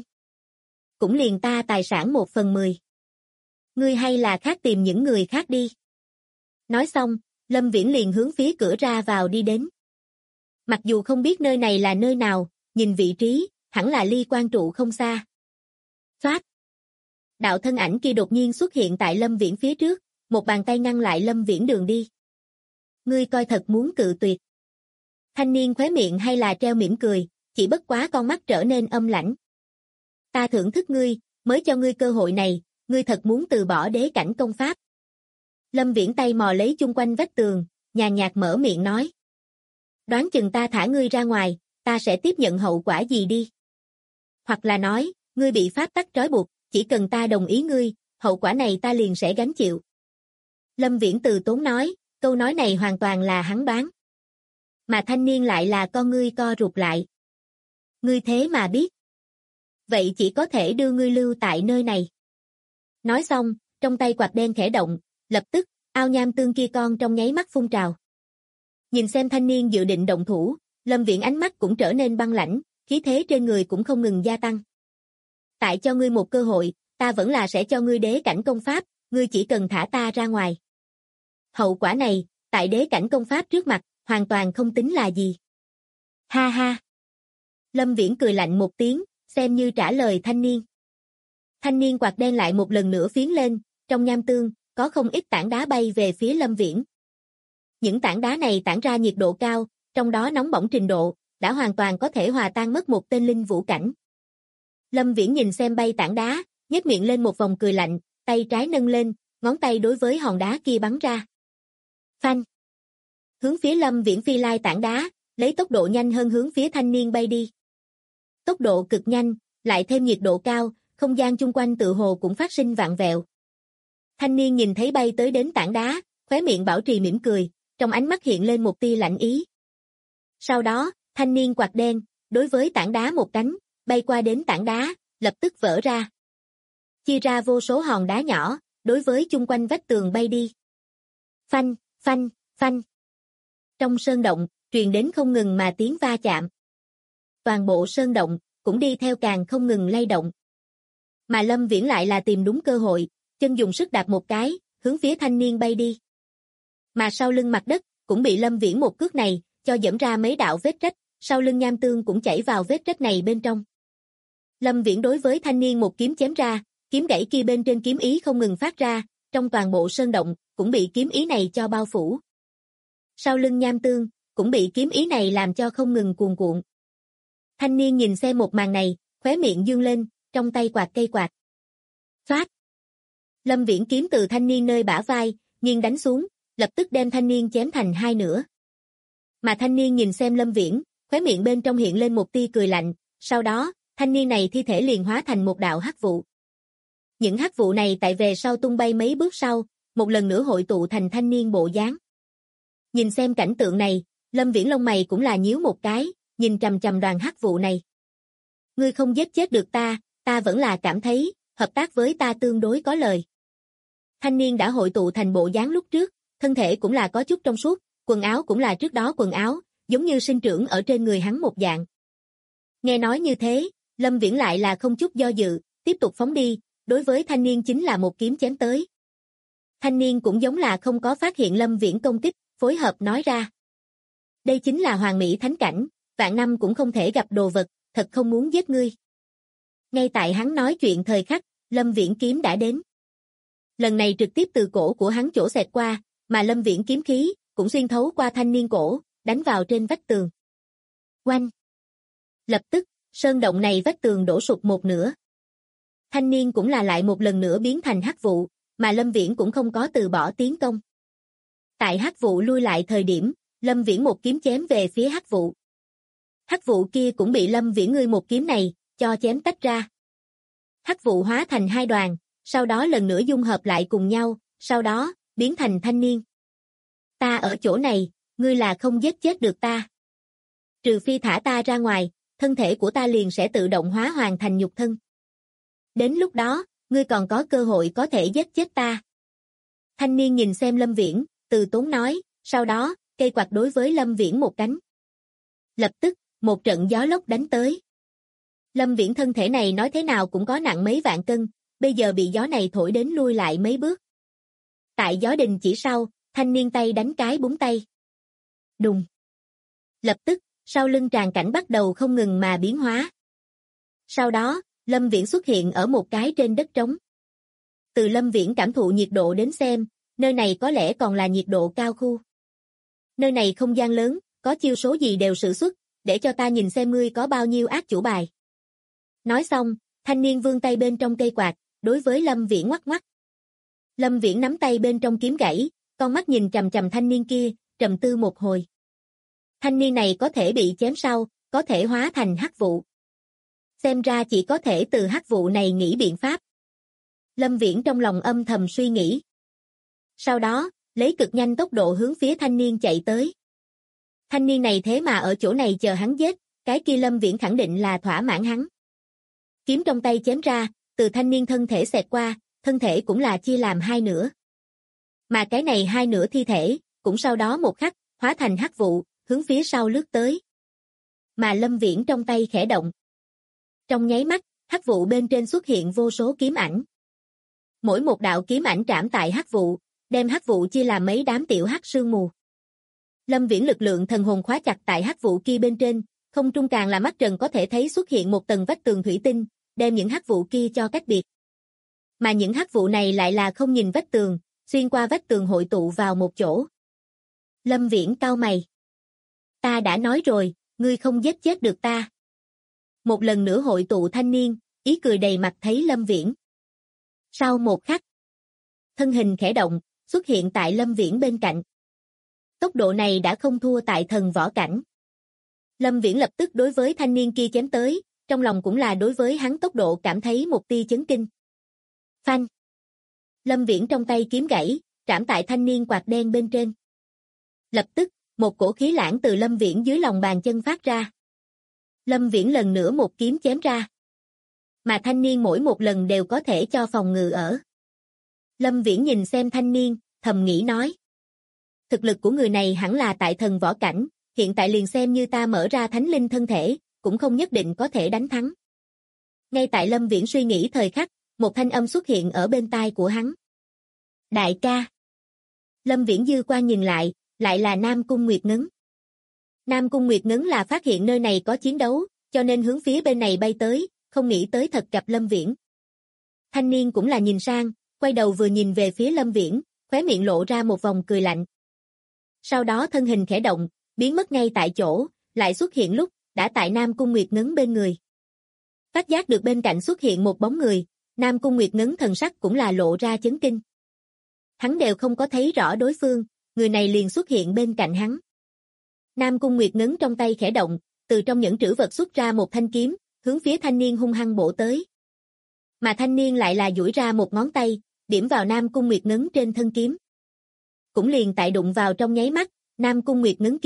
Cũng liền ta tài sản 1/10. Ngươi hay là khác tìm những người khác đi. Nói xong, Lâm Viễn liền hướng phía cửa ra vào đi đến. Mặc dù không biết nơi này là nơi nào, nhìn vị trí, hẳn là ly quan trụ không xa. Phát. Đạo thân ảnh kia đột nhiên xuất hiện tại Lâm Viễn phía trước, một bàn tay ngăn lại Lâm Viễn đường đi. Ngươi coi thật muốn cự tuyệt. Thanh niên khóe miệng hay là treo mỉm cười, chỉ bất quá con mắt trở nên âm lãnh. Ta thưởng thức ngươi, mới cho ngươi cơ hội này, ngươi thật muốn từ bỏ đế cảnh công pháp. Lâm Viễn tay mò lấy chung quanh vách tường, nhàn nhạt mở miệng nói. Đoán chừng ta thả ngươi ra ngoài, ta sẽ tiếp nhận hậu quả gì đi. Hoặc là nói, ngươi bị pháp tắc trói buộc, chỉ cần ta đồng ý ngươi, hậu quả này ta liền sẽ gánh chịu. Lâm Viễn từ tốn nói, câu nói này hoàn toàn là hắn đoán. Mà thanh niên lại là con ngươi co rụt lại. Ngươi thế mà biết. Vậy chỉ có thể đưa ngươi lưu tại nơi này. Nói xong, trong tay quạt đen khẽ động, lập tức, ao nham tương kia con trong nháy mắt phun trào. Nhìn xem thanh niên dự định động thủ, Lâm Viễn ánh mắt cũng trở nên băng lãnh, khí thế trên người cũng không ngừng gia tăng. Tại cho ngươi một cơ hội, ta vẫn là sẽ cho ngươi đế cảnh công pháp, ngươi chỉ cần thả ta ra ngoài. Hậu quả này, tại đế cảnh công pháp trước mặt, hoàn toàn không tính là gì. Ha ha. Lâm Viễn cười lạnh một tiếng, xem như trả lời thanh niên. Thanh niên quạt đen lại một lần nữa phiến lên, trong nham tương, có không ít tảng đá bay về phía Lâm Viễn. Những tảng đá này tản ra nhiệt độ cao, trong đó nóng bỏng trình độ, đã hoàn toàn có thể hòa tan mất một tên linh vũ cảnh. Lâm Viễn nhìn xem bay tảng đá, nhếch miệng lên một vòng cười lạnh, tay trái nâng lên, ngón tay đối với hòn đá kia bắn ra. Phanh. Hướng phía Lâm Viễn phi lai tảng đá, lấy tốc độ nhanh hơn hướng phía thanh niên bay đi. Tốc độ cực nhanh, lại thêm nhiệt độ cao, không gian chung quanh tự hồ cũng phát sinh vạn vẹo. Thanh niên nhìn thấy bay tới đến tảng đá, khóe miệng bảo trì mỉm cười, trong ánh mắt hiện lên một tia lạnh ý. Sau đó, thanh niên quạt đen, đối với tảng đá một cánh, bay qua đến tảng đá, lập tức vỡ ra. Chia ra vô số hòn đá nhỏ, đối với chung quanh vách tường bay đi. Phanh, phanh, phanh. Trong sơn động, truyền đến không ngừng mà tiếng va chạm. Toàn bộ sơn động, cũng đi theo càng không ngừng lay động. Mà Lâm Viễn lại là tìm đúng cơ hội, chân dùng sức đạp một cái, hướng phía thanh niên bay đi. Mà sau lưng mặt đất, cũng bị Lâm Viễn một cước này, cho dẫm ra mấy đạo vết rách, sau lưng nham tương cũng chảy vào vết rách này bên trong. Lâm Viễn đối với thanh niên một kiếm chém ra, kiếm gãy kia bên trên kiếm ý không ngừng phát ra, trong toàn bộ sơn động, cũng bị kiếm ý này cho bao phủ. Sau lưng nham tương, cũng bị kiếm ý này làm cho không ngừng cuồn cuộn. Thanh niên nhìn xem một màn này, khóe miệng dương lên, trong tay quạt cây quạt. Phát. Lâm Viễn kiếm từ thanh niên nơi bả vai, nghiêng đánh xuống, lập tức đem thanh niên chém thành hai nửa. Mà thanh niên nhìn xem Lâm Viễn, khóe miệng bên trong hiện lên một tia cười lạnh, sau đó, thanh niên này thi thể liền hóa thành một đạo hắc vụ. Những hắc vụ này tại về sau tung bay mấy bước sau, một lần nữa hội tụ thành thanh niên bộ dáng. Nhìn xem cảnh tượng này, Lâm Viễn lông mày cũng là nhíu một cái, nhìn chằm chằm đoàn hắc vụ này. Ngươi không giết chết được ta vẫn là cảm thấy, hợp tác với ta tương đối có lời. Thanh niên đã hội tụ thành bộ dáng lúc trước, thân thể cũng là có chút trong suốt, quần áo cũng là trước đó quần áo, giống như sinh trưởng ở trên người hắn một dạng. Nghe nói như thế, Lâm Viễn lại là không chút do dự, tiếp tục phóng đi, đối với thanh niên chính là một kiếm chém tới. Thanh niên cũng giống là không có phát hiện Lâm Viễn công kích, phối hợp nói ra. Đây chính là hoàn mỹ thánh cảnh, vạn năm cũng không thể gặp đồ vật, thật không muốn giết ngươi. Ngay tại hắn nói chuyện thời khắc, Lâm Viễn kiếm đã đến. Lần này trực tiếp từ cổ của hắn chỗ xẹt qua, mà Lâm Viễn kiếm khí cũng xuyên thấu qua thanh niên cổ, đánh vào trên vách tường. Oanh! Lập tức, sơn động này vách tường đổ sụp một nửa. Thanh niên cũng là lại một lần nữa biến thành hắc vụ, mà Lâm Viễn cũng không có từ bỏ tiến công. Tại hắc vụ lui lại thời điểm, Lâm Viễn một kiếm chém về phía hắc vụ. Hắc vụ kia cũng bị Lâm Viễn ngươi một kiếm này cho chém tách ra. Hắc vụ hóa thành hai đoàn, sau đó lần nữa dung hợp lại cùng nhau, sau đó biến thành thanh niên. Ta ở chỗ này, ngươi là không giết chết được ta. Trừ phi thả ta ra ngoài, thân thể của ta liền sẽ tự động hóa hoàn thành nhục thân. Đến lúc đó, ngươi còn có cơ hội có thể giết chết ta. Thanh niên nhìn xem Lâm Viễn, từ tốn nói, sau đó, cây quạt đối với Lâm Viễn một cánh. Lập tức, một trận gió lốc đánh tới. Lâm Viễn thân thể này nói thế nào cũng có nặng mấy vạn cân, bây giờ bị gió này thổi đến lui lại mấy bước. Tại gió đình chỉ sau, thanh niên tay đánh cái búng tay. Đùng. Lập tức, sau lưng tràng cảnh bắt đầu không ngừng mà biến hóa. Sau đó, Lâm Viễn xuất hiện ở một cái trên đất trống. Từ Lâm Viễn cảm thụ nhiệt độ đến xem, nơi này có lẽ còn là nhiệt độ cao khu. Nơi này không gian lớn, có chiêu số gì đều sử xuất, để cho ta nhìn xem ngươi có bao nhiêu ác chủ bài. Nói xong, thanh niên vươn tay bên trong cây quạt, đối với Lâm Viễn ngoắc ngoắc. Lâm Viễn nắm tay bên trong kiếm gãy, con mắt nhìn chằm chằm thanh niên kia, trầm tư một hồi. Thanh niên này có thể bị chém sau, có thể hóa thành hắc vụ. Xem ra chỉ có thể từ hắc vụ này nghĩ biện pháp. Lâm Viễn trong lòng âm thầm suy nghĩ. Sau đó, lấy cực nhanh tốc độ hướng phía thanh niên chạy tới. Thanh niên này thế mà ở chỗ này chờ hắn giết, cái kia Lâm Viễn khẳng định là thỏa mãn hắn. Kiếm trong tay chém ra, từ thanh niên thân thể xẹt qua, thân thể cũng là chia làm hai nửa. Mà cái này hai nửa thi thể, cũng sau đó một khắc, hóa thành hắc vụ, hướng phía sau lướt tới. Mà Lâm Viễn trong tay khẽ động. Trong nháy mắt, hắc vụ bên trên xuất hiện vô số kiếm ảnh. Mỗi một đạo kiếm ảnh trảm tại hắc vụ, đem hắc vụ chia làm mấy đám tiểu hắc sương mù. Lâm Viễn lực lượng thần hồn khóa chặt tại hắc vụ kia bên trên, không trung càng là mắt trần có thể thấy xuất hiện một tầng vách tường thủy tinh, đem những hắc vụ kia cho cách biệt. Mà những hắc vụ này lại là không nhìn vách tường, xuyên qua vách tường hội tụ vào một chỗ. Lâm Viễn cau mày. Ta đã nói rồi, ngươi không giết chết được ta. Một lần nữa hội tụ thanh niên, ý cười đầy mặt thấy Lâm Viễn. Sau một khắc, thân hình khẽ động, xuất hiện tại Lâm Viễn bên cạnh. Tốc độ này đã không thua tại thần võ cảnh. Lâm Viễn lập tức đối với thanh niên kia chém tới, trong lòng cũng là đối với hắn tốc độ cảm thấy một tia chấn kinh. Phanh. Lâm Viễn trong tay kiếm gãy, trảm tại thanh niên quạt đen bên trên. Lập tức, một cổ khí lãng từ Lâm Viễn dưới lòng bàn chân phát ra. Lâm Viễn lần nữa một kiếm chém ra. Mà thanh niên mỗi một lần đều có thể cho phòng ngự ở. Lâm Viễn nhìn xem thanh niên, thầm nghĩ nói. Thực lực của người này hẳn là tại thần võ cảnh, hiện tại liền xem như ta mở ra thánh linh thân thể, cũng không nhất định có thể đánh thắng. Ngay tại Lâm Viễn suy nghĩ thời khắc, một thanh âm xuất hiện ở bên tai của hắn. Đại ca. Lâm Viễn dư quan nhìn lại là Nam Cung Nguyệt Ngấn. Nam Cung Nguyệt Ngấn là phát hiện nơi này có chiến đấu, cho nên hướng phía bên này bay tới, không nghĩ tới thật gặp Lâm Viễn. Thanh niên cũng là nhìn sang, quay đầu vừa nhìn về phía Lâm Viễn, khóe miệng lộ ra một vòng cười lạnh. Sau đó thân hình khẽ động, biến mất ngay tại chỗ, lại xuất hiện lúc, đã tại Nam Cung Nguyệt Ngấn bên người. Phát giác được bên cạnh xuất hiện một bóng người, Nam Cung Nguyệt Ngấn thần sắc cũng là lộ ra chấn kinh. Hắn đều không có thấy rõ đối phương, người này liền xuất hiện bên cạnh hắn. Nam Cung Nguyệt Ngấn trong tay khẽ động, từ trong những trữ vật xuất ra một thanh kiếm, hướng phía thanh niên hung hăng bổ tới. Mà thanh niên lại là duỗi ra một ngón tay, điểm vào Nam Cung Nguyệt Ngấn trên thân kiếm. Cũng liền tại đụng vào trong nháy mắt, Nam Cung Nguyệt Ngấn kiếm,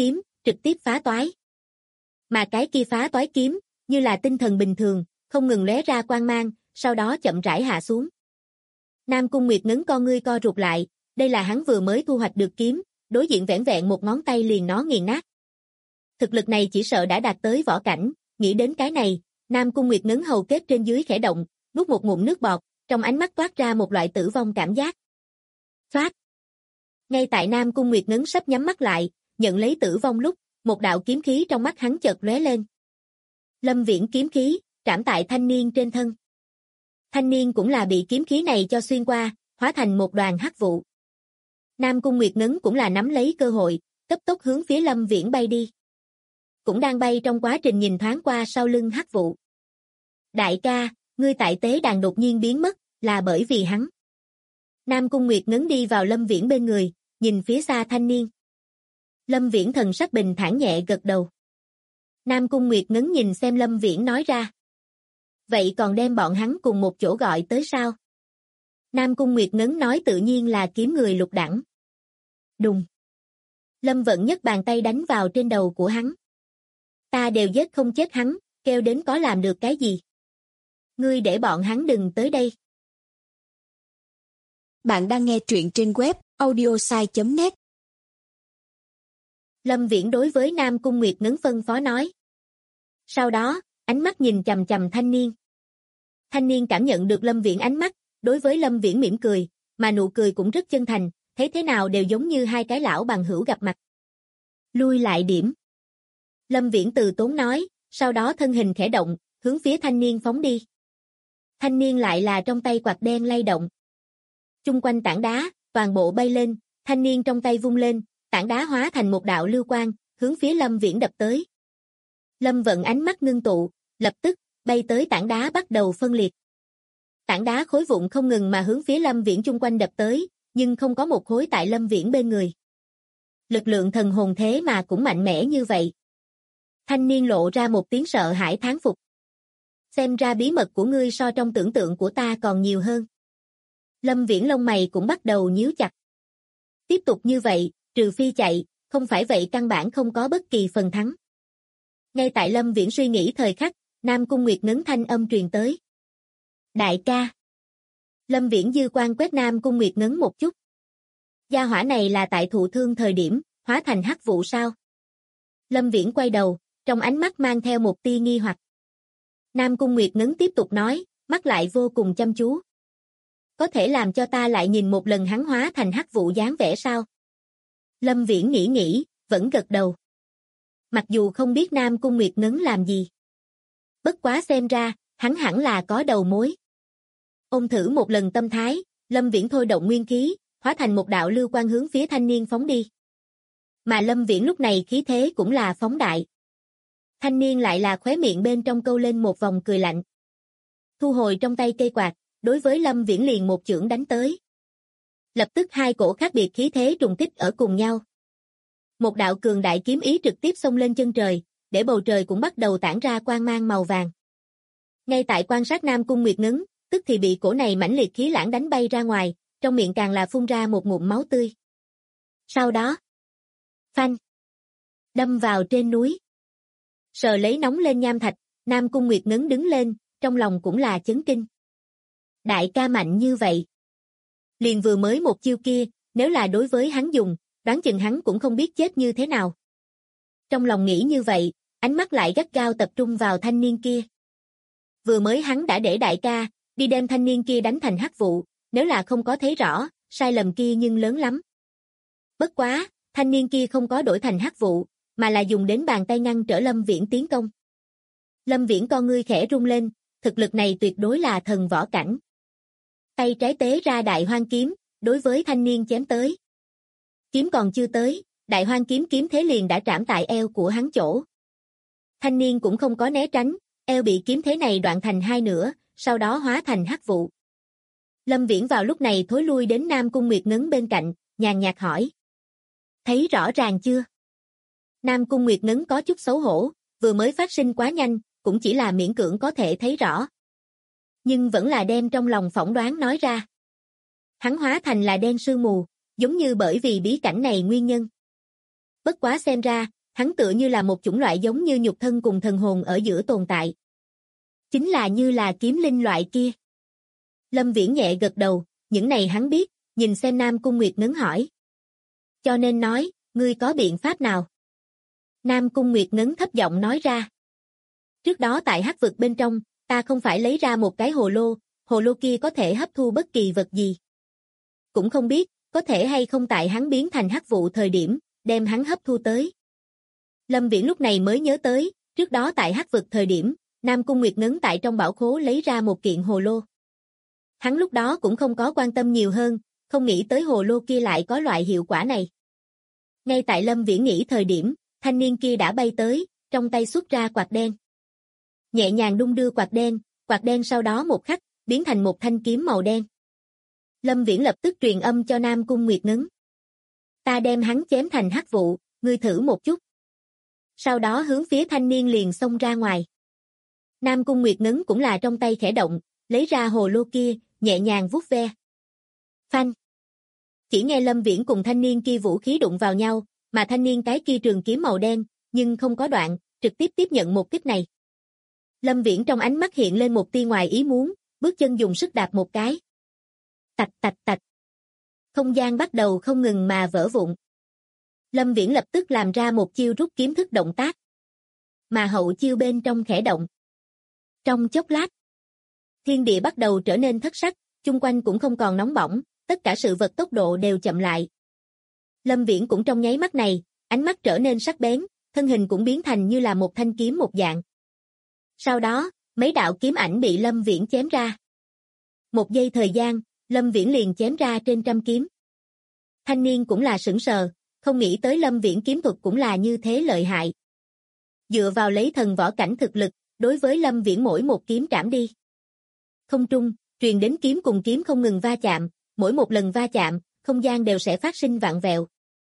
trực tiếp phá toái. Mà cái kia phá toái kiếm, như là tinh thần bình thường, không ngừng lóe ra quang mang, sau đó chậm rãi hạ xuống. Nam Cung Nguyệt Ngấn con ngươi co rụt lại, đây là hắn vừa mới thu hoạch được kiếm, đối diện vẻn vẹn một ngón tay liền nó nghiền nát. Thực lực này chỉ sợ đã đạt tới võ cảnh, nghĩ đến cái này, Nam Cung Nguyệt Ngấn hầu kết trên dưới khẽ động, nuốt một ngụm nước bọt, trong ánh mắt toát ra một loại tử vong cảm giác. Phát. Ngay tại Nam Cung Nguyệt Ngấn sắp nhắm mắt lại, nhận lấy tử vong lúc, một đạo kiếm khí trong mắt hắn chợt lóe lên. Lâm Viễn kiếm khí, trảm tại thanh niên trên thân. Thanh niên cũng là bị kiếm khí này cho xuyên qua, hóa thành một đoàn hắc vụ. Nam Cung Nguyệt Ngấn cũng là nắm lấy cơ hội, cấp tốc hướng phía Lâm Viễn bay đi. Cũng đang bay trong quá trình nhìn thoáng qua sau lưng hắc vụ. Đại ca, ngươi tại tế đàn đột nhiên biến mất, là bởi vì hắn. Nam Cung Nguyệt Ngấn đi vào Lâm Viễn bên người, nhìn phía xa thanh niên. Lâm Viễn thần sắc bình thản nhẹ gật đầu. Nam Cung Nguyệt Ngấn nhìn xem Lâm Viễn nói ra. Vậy còn đem bọn hắn cùng một chỗ gọi tới sao? Nam Cung Nguyệt Ngấn nói tự nhiên là kiếm người lục đẳng. Đùng. Lâm Vận nhất bàn tay đánh vào trên đầu của hắn. Ta đều giết không chết hắn, kêu đến có làm được cái gì? Ngươi để bọn hắn đừng tới đây. Bạn đang nghe truyện trên web audiosai.net. Lâm Viễn đối với Nam Cung Nguyệt Ngấn phân phó nói. Sau đó, ánh mắt nhìn chằm chằm thanh niên. Thanh niên cảm nhận được Lâm Viễn ánh mắt, đối với Lâm Viễn mỉm cười, mà nụ cười cũng rất chân thành, thấy thế nào đều giống như hai cái lão bằng hữu gặp mặt. Lui lại điểm. Lâm Viễn từ tốn nói, sau đó thân hình khẽ động, hướng phía thanh niên phóng đi. Thanh niên lại là trong tay quạt đen lay động. Chung quanh tảng đá, toàn bộ bay lên, thanh niên trong tay vung lên, tảng đá hóa thành một đạo lưu quang, hướng phía Lâm Viễn đập tới. Lâm Vận ánh mắt ngưng tụ, lập tức, bay tới tảng đá bắt đầu phân liệt. Tảng đá khối vụn không ngừng mà hướng phía Lâm Viễn chung quanh đập tới, nhưng không có một khối tại Lâm Viễn bên người. Lực lượng thần hồn thế mà cũng mạnh mẽ như vậy. Thanh niên lộ ra một tiếng sợ hãi thán phục. Xem ra bí mật của ngươi so trong tưởng tượng của ta còn nhiều hơn. Lâm Viễn lông mày cũng bắt đầu nhíu chặt. Tiếp tục như vậy, trừ phi chạy, không phải vậy căn bản không có bất kỳ phần thắng. Ngay tại Lâm Viễn suy nghĩ thời khắc, Nam Cung Nguyệt Ngấn thanh âm truyền tới. Đại ca. Lâm Viễn dư quan quét Nam Cung Nguyệt Ngấn một chút. Gia hỏa này là tại thụ thương thời điểm, hóa thành hắc vụ sao? Lâm Viễn quay đầu, trong ánh mắt mang theo một tia nghi hoặc. Nam Cung Nguyệt Ngấn tiếp tục nói, mắt lại vô cùng chăm chú. Có thể làm cho ta lại nhìn một lần hắn hóa thành hắc vụ dáng vẻ sao? Lâm Viễn nghĩ, vẫn gật đầu. Mặc dù không biết Nam Cung Nguyệt Ngấn làm gì. Bất quá xem ra, hắn hẳn là có đầu mối. Ôm thử một lần tâm thái, Lâm Viễn thôi động nguyên khí, hóa thành một đạo lưu quang hướng phía thanh niên phóng đi. Mà Lâm Viễn lúc này khí thế cũng là phóng đại. Thanh niên lại là khóe miệng bên trong câu lên một vòng cười lạnh. Thu hồi trong tay cây quạt, đối với Lâm Viễn liền một chưởng đánh tới. Lập tức hai cổ khác biệt khí thế trùng kích ở cùng nhau. Một đạo cường đại kiếm ý trực tiếp xông lên chân trời, để bầu trời cũng bắt đầu tản ra quang mang màu vàng. Ngay tại quan sát Nam Cung Nguyệt Ngấn, tức thì bị cổ này mãnh liệt khí lãng đánh bay ra ngoài, trong miệng càng là phun ra một ngụm máu tươi. Sau đó, phanh, đâm vào trên núi. Sờ lấy nóng lên nham thạch, Nam Cung Nguyệt Ngấn đứng lên, trong lòng cũng là chấn kinh. Đại ca mạnh như vậy. Liền vừa mới một chiêu kia, nếu là đối với hắn dùng, đoán chừng hắn cũng không biết chết như thế nào. Trong lòng nghĩ như vậy, ánh mắt lại gắt gao tập trung vào thanh niên kia. Vừa mới hắn đã để đại ca, đi đem thanh niên kia đánh thành hắc vụ, nếu là không có thấy rõ, sai lầm kia nhưng lớn lắm. Bất quá, thanh niên kia không có đổi thành hắc vụ, mà là dùng đến bàn tay ngăn trở Lâm Viễn tiến công. Lâm Viễn con ngươi khẽ rung lên, thực lực này tuyệt đối là thần võ cảnh. Tay trái tế ra đại hoang kiếm, đối với thanh niên chém tới. Kiếm còn chưa tới, đại hoang kiếm kiếm thế liền đã trảm tại eo của hắn chỗ. Thanh niên cũng không có né tránh, eo bị kiếm thế này đoạn thành hai nửa, sau đó hóa thành hắc vụ. Lâm Viễn vào lúc này thối lui đến Nam Cung Nguyệt Ngấn bên cạnh, nhàn nhạt hỏi. Thấy rõ ràng chưa? Nam Cung Nguyệt Ngấn có chút xấu hổ, vừa mới phát sinh quá nhanh, cũng chỉ là miễn cưỡng có thể thấy rõ. Nhưng vẫn là đem trong lòng phỏng đoán nói ra. Hắn hóa thành là đen sương mù, giống như bởi vì bí cảnh này nguyên nhân. Bất quá xem ra, hắn tựa như là một chủng loại giống như nhục thân cùng thần hồn ở giữa tồn tại. Chính là như là kiếm linh loại kia. Lâm Viễn nhẹ gật đầu, những này hắn biết, nhìn xem Nam Cung Nguyệt Ngấn hỏi. Cho nên nói, ngươi có biện pháp nào? Nam Cung Nguyệt Ngấn thấp giọng nói ra. Trước đó tại hắc vực bên trong, ta không phải lấy ra một cái hồ lô kia có thể hấp thu bất kỳ vật gì. Cũng không biết, có thể hay không tại hắn biến thành hắc vụ thời điểm, đem hắn hấp thu tới. Lâm Viễn lúc này mới nhớ tới, trước đó tại hắc vực thời điểm, Nam Cung Nguyệt Ngấn tại trong bảo khố lấy ra một kiện hồ lô. Hắn lúc đó cũng không có quan tâm nhiều hơn, không nghĩ tới hồ lô kia lại có loại hiệu quả này. Ngay tại Lâm Viễn nghĩ thời điểm, thanh niên kia đã bay tới, trong tay xuất ra quạt đen. Nhẹ nhàng đung đưa quạt đen sau đó một khắc, biến thành một thanh kiếm màu đen. Lâm Viễn lập tức truyền âm cho Nam Cung Nguyệt Ngấn. Ta đem hắn chém thành hắc vụ, ngươi thử một chút. Sau đó hướng phía thanh niên liền xông ra ngoài. Nam Cung Nguyệt Ngấn cũng là trong tay khẽ động, lấy ra hồ lô kia, nhẹ nhàng vuốt ve. Phanh. Chỉ nghe Lâm Viễn cùng thanh niên kia vũ khí đụng vào nhau, mà thanh niên cái kia trường kiếm màu đen, nhưng không có đoạn, trực tiếp tiếp nhận một kích này. Lâm Viễn trong ánh mắt hiện lên một tia ngoài ý muốn, bước chân dùng sức đạp một cái. Tạch tạch tạch. Không gian bắt đầu không ngừng mà vỡ vụn. Lâm Viễn lập tức làm ra một chiêu rút kiếm thức động tác. Mà hậu chiêu bên trong khẽ động. Trong chốc lát, thiên địa bắt đầu trở nên thất sắc, chung quanh cũng không còn nóng bỏng, tất cả sự vật tốc độ đều chậm lại. Lâm Viễn cũng trong nháy mắt này, ánh mắt trở nên sắc bén, thân hình cũng biến thành như là một thanh kiếm một dạng. Sau đó, mấy đạo kiếm ảnh bị Lâm Viễn chém ra. Một giây thời gian, Lâm Viễn liền chém ra trên trăm kiếm. Thanh niên cũng là sửng sờ, không nghĩ tới Lâm Viễn kiếm thuật cũng là như thế lợi hại. Dựa vào lấy thần võ cảnh thực lực, đối với Lâm Viễn mỗi một kiếm trảm đi. Không trung, truyền đến kiếm cùng kiếm không ngừng va chạm, mỗi một lần va chạm, không gian đều sẽ phát sinh vặn vẹo.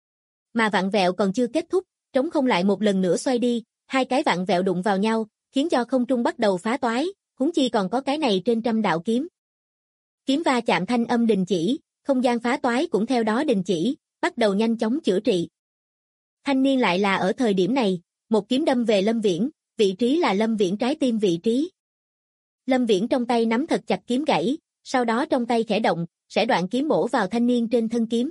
Mà vặn vẹo còn chưa kết thúc, trống không lại một lần nữa xoay đi, hai cái vặn vẹo đụng vào nhau, khiến cho không trung bắt đầu phá toái, huống chi còn có cái này trên trăm đạo kiếm. Kiếm va chạm thanh âm đình chỉ, không gian phá toái cũng theo đó đình chỉ, bắt đầu nhanh chóng chữa trị. Thanh niên lại là ở thời điểm này, một kiếm đâm về Lâm Viễn, vị trí là Lâm Viễn trái tim vị trí. Lâm Viễn trong tay nắm thật chặt kiếm gãy, sau đó trong tay khẽ động, sẽ đoạn kiếm bổ vào thanh niên trên thân kiếm.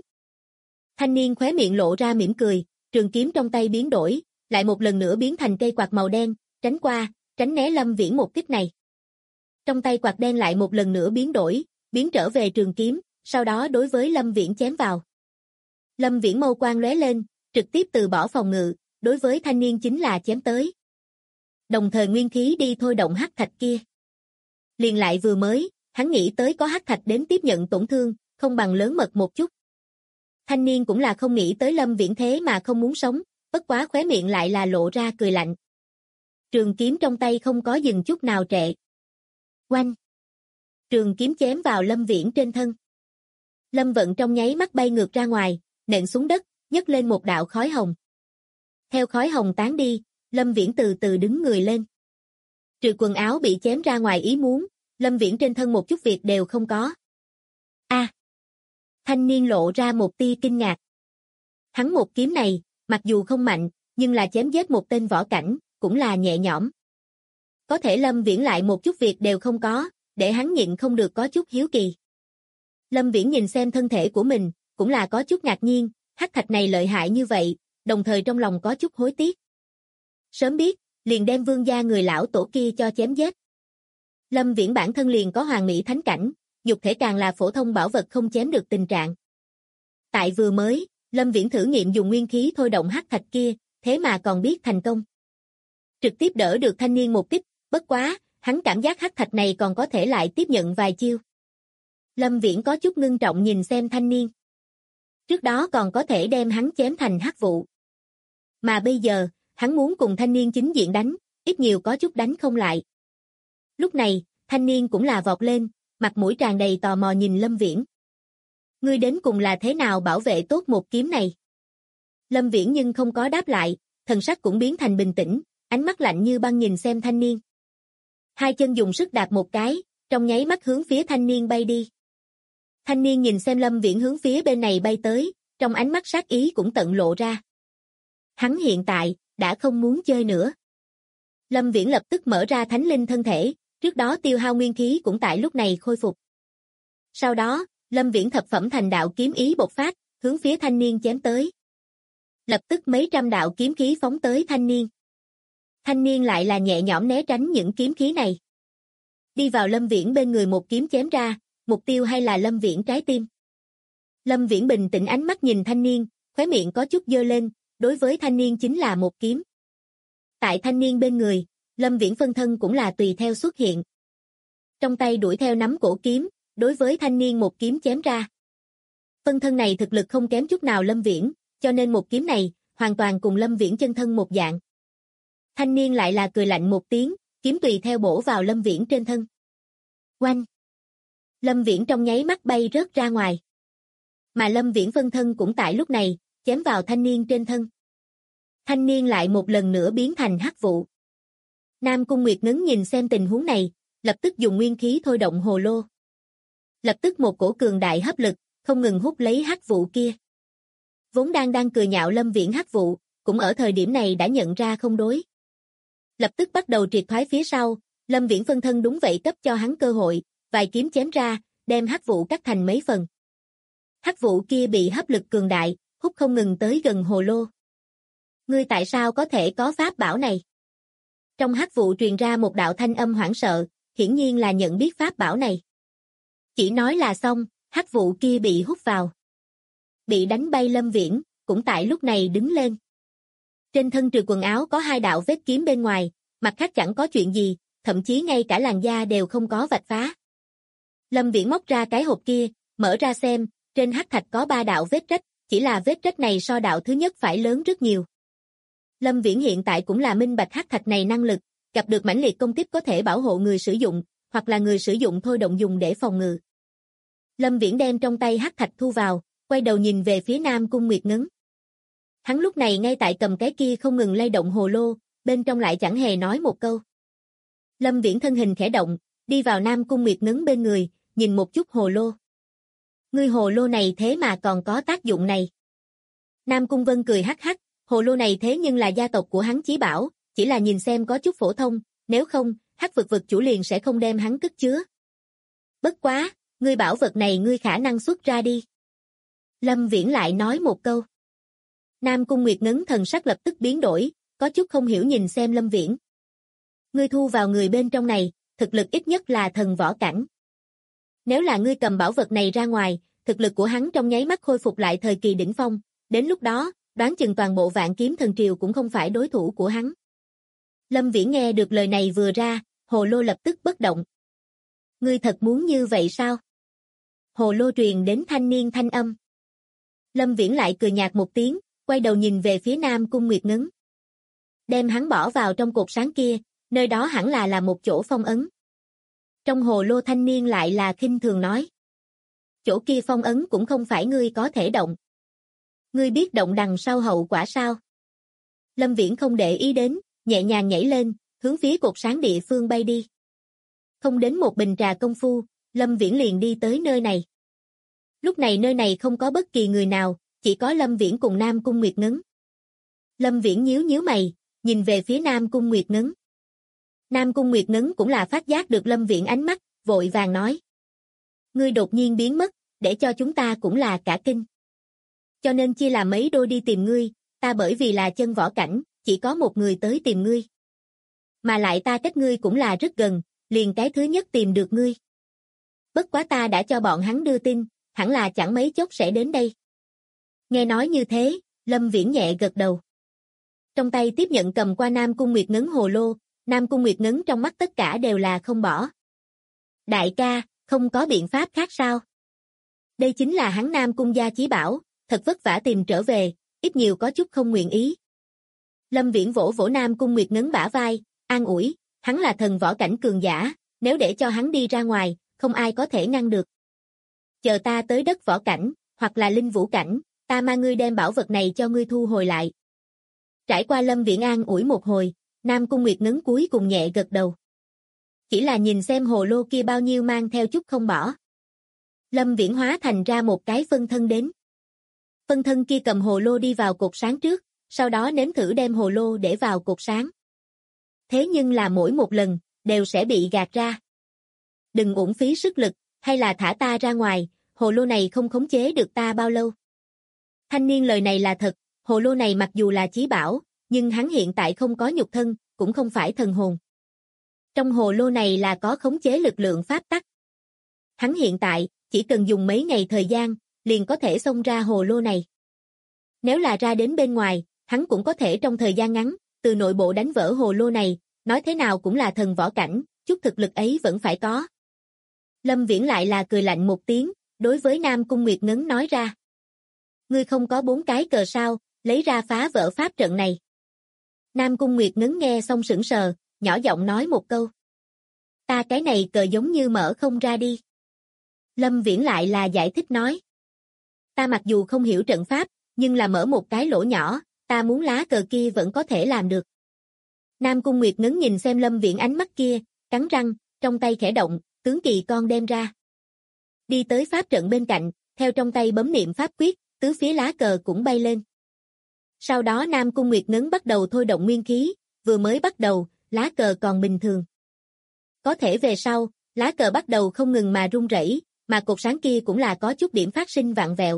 Thanh niên khóe miệng lộ ra mỉm cười, trường kiếm trong tay biến đổi, lại một lần nữa biến thành cây quạt màu đen, tránh né Lâm Viễn một kích này. Trong tay quạt đen lại một lần nữa biến đổi, biến trở về trường kiếm, sau đó đối với Lâm Viễn chém vào. Lâm Viễn mâu quang lóe lên, trực tiếp từ bỏ phòng ngự, đối với thanh niên chính là chém tới. Đồng thời nguyên khí đi thôi động hắc thạch kia. Liền lại vừa mới, hắn nghĩ tới có hắc thạch đến tiếp nhận tổn thương, không bằng lớn mật một chút. Thanh niên cũng là không nghĩ tới Lâm Viễn thế mà không muốn sống, bất quá khóe miệng lại là lộ ra cười lạnh. Trường kiếm trong tay không có dừng chút nào trệ. Oanh! Trường kiếm chém vào Lâm Viễn trên thân. Lâm Vận trong nháy mắt bay ngược ra ngoài, nện xuống đất, nhấc lên một đạo khói hồng. Theo khói hồng tán đi, Lâm Viễn từ từ đứng người lên. Trừ quần áo bị chém ra ngoài ý muốn, Lâm Viễn trên thân một chút việc đều không có. Thanh niên lộ ra một tia kinh ngạc. Hắn một kiếm này, mặc dù không mạnh, nhưng là chém giết một tên võ cảnh, cũng là nhẹ nhõm. Có thể Lâm Viễn lại một chút việc đều không có, để hắn nhịn không được có chút hiếu kỳ. Lâm Viễn nhìn xem thân thể của mình, cũng là có chút ngạc nhiên, hắc thạch này lợi hại như vậy, đồng thời trong lòng có chút hối tiếc. Sớm biết, liền đem vương gia người lão tổ kia cho chém giết. Lâm Viễn bản thân liền có hoàng mỹ thánh cảnh, nhục thể càng là phổ thông bảo vật không chém được tình trạng. Tại vừa mới, Lâm Viễn thử nghiệm dùng nguyên khí thôi động hắc thạch kia, thế mà còn biết thành công. Trực tiếp đỡ được thanh niên một kích, bất quá, hắn cảm giác hắc thạch này còn có thể lại tiếp nhận vài chiêu. Lâm Viễn có chút ngưng trọng nhìn xem thanh niên. Trước đó còn có thể đem hắn chém thành hắc vụ. Mà bây giờ, hắn muốn cùng thanh niên chính diện đánh, ít nhiều có chút đánh không lại. Lúc này, thanh niên cũng là vọt lên, mặt mũi tràn đầy tò mò nhìn Lâm Viễn. Ngươi đến cùng là thế nào bảo vệ tốt một kiếm này? Lâm Viễn nhưng không có đáp lại, thần sắc cũng biến thành bình tĩnh, ánh mắt lạnh như băng nhìn xem thanh niên. Hai chân dùng sức đạp một cái, trong nháy mắt hướng phía thanh niên bay đi. Thanh niên nhìn xem Lâm Viễn hướng phía bên này bay tới, trong ánh mắt sát ý cũng tận lộ ra. Hắn hiện tại, đã không muốn chơi nữa. Lâm Viễn lập tức mở ra thánh linh thân thể, trước đó tiêu hao nguyên khí cũng tại lúc này khôi phục. Sau đó, Lâm Viễn thập phẩm thành đạo kiếm ý bộc phát, hướng phía thanh niên chém tới. Lập tức mấy trăm đạo kiếm khí phóng tới thanh niên. Thanh niên lại là nhẹ nhõm né tránh những kiếm khí này. Đi vào Lâm Viễn bên người một kiếm chém ra, mục tiêu hay là Lâm Viễn trái tim. Lâm Viễn bình tĩnh ánh mắt nhìn thanh niên, khóe miệng có chút giơ lên, đối với thanh niên chính là một kiếm. Tại thanh niên bên người, Lâm Viễn phân thân cũng là tùy theo xuất hiện. Trong tay đuổi theo nắm cổ kiếm, đối với thanh niên một kiếm chém ra. Phân thân này thực lực không kém chút nào Lâm Viễn, cho nên một kiếm này, hoàn toàn cùng Lâm Viễn chân thân một dạng. Thanh niên lại là cười lạnh một tiếng, kiếm tùy theo bổ vào Lâm Viễn trên thân. Oanh! Lâm Viễn trong nháy mắt bay rớt ra ngoài. Mà Lâm Viễn phân thân cũng tại lúc này, chém vào thanh niên trên thân. Thanh niên lại một lần nữa biến thành hắc vụ. Nam Cung Nguyệt Ngấn nhìn xem tình huống này, lập tức dùng nguyên khí thôi động hồ lô. Lập tức một cổ cường đại hấp lực, không ngừng hút lấy hắc vụ kia. Vốn đang cười nhạo Lâm Viễn hắc vụ, cũng ở thời điểm này đã nhận ra không đối. Lập tức bắt đầu triệt thoái phía sau, Lâm Viễn phân thân đúng vậy cấp cho hắn cơ hội, vài kiếm chém ra, đem hắc vụ cắt thành mấy phần. Hắc vụ kia bị hấp lực cường đại, hút không ngừng tới gần hồ lô. Ngươi tại sao có thể có pháp bảo này? Trong hắc vụ truyền ra một đạo thanh âm hoảng sợ, hiển nhiên là nhận biết pháp bảo này. Chỉ nói là xong, hắc vụ kia bị hút vào. Bị đánh bay Lâm Viễn, cũng tại lúc này đứng lên. Trên thân trừ quần áo có 2 đạo vết kiếm bên ngoài, mặt khác chẳng có chuyện gì, thậm chí ngay cả làn da đều không có vạch phá. Lâm Viễn móc ra cái hộp kia, mở ra xem, trên hắc thạch có 3 đạo vết rách, chỉ là vết rách này so đạo thứ nhất phải lớn rất nhiều. Lâm Viễn hiện tại cũng là minh bạch hắc thạch này năng lực, gặp được mãnh liệt công kích có thể bảo hộ người sử dụng, hoặc là người sử dụng thôi động dùng để phòng ngự. Lâm Viễn đem trong tay hắc thạch thu vào, quay đầu nhìn về phía Nam Cung Nguyệt Ngấn. Hắn lúc này ngay tại cầm cái kia không ngừng lay động hồ lô, bên trong lại chẳng hề nói một câu. Lâm Viễn thân hình khẽ động, đi vào Nam Cung Nguyệt Ngấn bên người, nhìn một chút hồ lô. Ngươi hồ lô này thế mà còn có tác dụng này. Nam Cung Vân cười hắc hắc, hồ lô này thế nhưng là gia tộc của hắn chí bảo, chỉ là nhìn xem có chút phổ thông, nếu không, Hắc vực vực chủ liền sẽ không đem hắn cất chứa. Bất quá, ngươi bảo vật này ngươi khả năng xuất ra đi. Lâm Viễn lại nói một câu. Nam Cung Nguyệt Ngấn thần sắc lập tức biến đổi, có chút không hiểu nhìn xem Lâm Viễn. Ngươi thu vào người bên trong này, thực lực ít nhất là thần võ cảnh. Nếu là ngươi cầm bảo vật này ra ngoài, thực lực của hắn trong nháy mắt khôi phục lại thời kỳ đỉnh phong, đến lúc đó, đoán chừng toàn bộ Vạn Kiếm Thần Triều cũng không phải đối thủ của hắn. Lâm Viễn nghe được lời này vừa ra, hồ lô lập tức bất động. Ngươi thật muốn như vậy sao? Hồ lô truyền đến thanh niên thanh âm. Lâm Viễn lại cười nhạt một tiếng, quay đầu nhìn về phía Nam Cung Nguyệt Ngấn. Đem hắn bỏ vào trong cột sáng kia, nơi đó hẳn là một chỗ phong ấn. Trong hồ lô thanh niên lại là khinh thường nói. Chỗ kia phong ấn cũng không phải ngươi có thể động. Ngươi biết động đằng sau hậu quả sao? Lâm Viễn không để ý đến, nhẹ nhàng nhảy lên, hướng phía cột sáng địa phương bay đi. Không đến một bình trà công phu, Lâm Viễn liền đi tới nơi này. Lúc này nơi này không có bất kỳ người nào, chỉ có Lâm Viễn cùng Nam Cung Nguyệt Ngấn. Lâm Viễn nhíu mày, nhìn về phía Nam Cung Nguyệt Ngấn. Nam Cung Nguyệt Ngấn cũng là phát giác được Lâm Viễn ánh mắt, vội vàng nói. Ngươi đột nhiên biến mất, để cho chúng ta cũng là cả kinh. Cho nên chia làm mấy đôi đi tìm ngươi, ta bởi vì là chân võ cảnh, chỉ có một người tới tìm ngươi. Mà lại ta cách ngươi cũng là rất gần, liền cái thứ nhất tìm được ngươi. Bất quá ta đã cho bọn hắn đưa tin, hẳn là chẳng mấy chốc sẽ đến đây. Nghe nói như thế, Lâm Viễn nhẹ gật đầu. Trong tay tiếp nhận cầm qua Nam Cung Nguyệt Ngấn hồ lô, Nam Cung Nguyệt Ngấn trong mắt tất cả đều là không bỏ. Đại ca, không có biện pháp khác sao? Đây chính là hắn Nam Cung gia chí bảo, thật vất vả tìm trở về, ít nhiều có chút không nguyện ý. Lâm Viễn vỗ vỗ Nam Cung Nguyệt Ngấn bả vai, an ủi, hắn là thần võ cảnh cường giả, nếu để cho hắn đi ra ngoài, không ai có thể ngăn được. Chờ ta tới đất võ cảnh, hoặc là linh vũ cảnh, ta mang ngươi đem bảo vật này cho ngươi thu hồi lại. Trải qua Lâm Viễn an ủi một hồi, Nam Cung Nguyệt Ngấn cuối cùng nhẹ gật đầu. Chỉ là nhìn xem hồ lô kia bao nhiêu mang theo chút không bỏ. Lâm Viễn hóa thành ra một cái phân thân đến. Phân thân kia cầm hồ lô đi vào cột sáng trước, sau đó nếm thử đem hồ lô để vào cột sáng. Thế nhưng là mỗi một lần, đều sẽ bị gạt ra. Đừng uổng phí sức lực, hay là thả ta ra ngoài, hồ lô này không khống chế được ta bao lâu. Thanh niên lời này là thật, hồ lô này mặc dù là chí bảo, nhưng hắn hiện tại không có nhục thân, cũng không phải thần hồn. Trong hồ lô này là có khống chế lực lượng pháp tắc. Hắn hiện tại, chỉ cần dùng mấy ngày thời gian, liền có thể xông ra hồ lô này. Nếu là ra đến bên ngoài, hắn cũng có thể trong thời gian ngắn, từ nội bộ đánh vỡ hồ lô này, nói thế nào cũng là thần võ cảnh, chút thực lực ấy vẫn phải có. Lâm Viễn lại là cười lạnh một tiếng, đối với Nam Cung Nguyệt Ngấn nói ra. Ngươi không có 4 cái cờ sao, lấy ra phá vỡ pháp trận này. Nam Cung Nguyệt Ngấn nghe xong sững sờ, nhỏ giọng nói một câu. Ta cái này cờ giống như mở không ra đi. Lâm Viễn lại là giải thích nói. Ta mặc dù không hiểu trận pháp, nhưng là mở một cái lỗ nhỏ, ta muốn lá cờ kia vẫn có thể làm được. Nam Cung Nguyệt Ngấn nhìn xem Lâm Viễn ánh mắt kia, cắn răng, trong tay khẽ động, tướng kỳ con đem ra. Đi tới pháp trận bên cạnh, theo trong tay bấm niệm pháp quyết, tứ phía lá cờ cũng bay lên. Sau đó Nam Cung Nguyệt Ngấn bắt đầu thôi động nguyên khí, vừa mới bắt đầu, lá cờ còn bình thường. Có thể về sau, lá cờ bắt đầu không ngừng mà rung rẩy, mà cột sáng kia cũng là có chút điểm phát sinh vặn vẹo.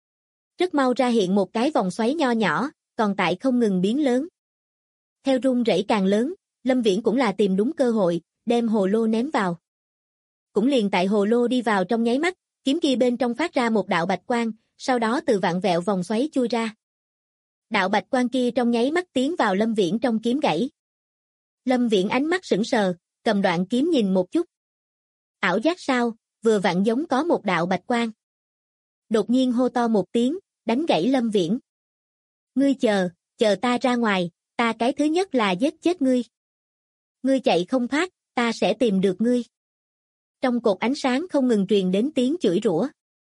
Rất mau ra hiện một cái vòng xoáy nho nhỏ, còn tại không ngừng biến lớn. Theo rung rẩy càng lớn, Lâm Viễn cũng là tìm đúng cơ hội, đem hồ lô ném vào. Cũng liền tại hồ lô đi vào trong nháy mắt, kiếm kia bên trong phát ra một đạo bạch quang, sau đó từ vặn vẹo vòng xoáy chui ra. Đạo bạch quang kia trong nháy mắt tiến vào Lâm Viễn trong kiếm gãy. Lâm Viễn ánh mắt sững sờ, cầm đoạn kiếm nhìn một chút. Ảo giác sao, vừa vặn giống có một đạo bạch quang. Đột nhiên hô to một tiếng, đánh gãy Lâm Viễn. Ngươi chờ ta ra ngoài, ta cái thứ nhất là giết chết ngươi. Ngươi chạy không thoát, ta sẽ tìm được ngươi. Trong cột ánh sáng không ngừng truyền đến tiếng chửi rủa.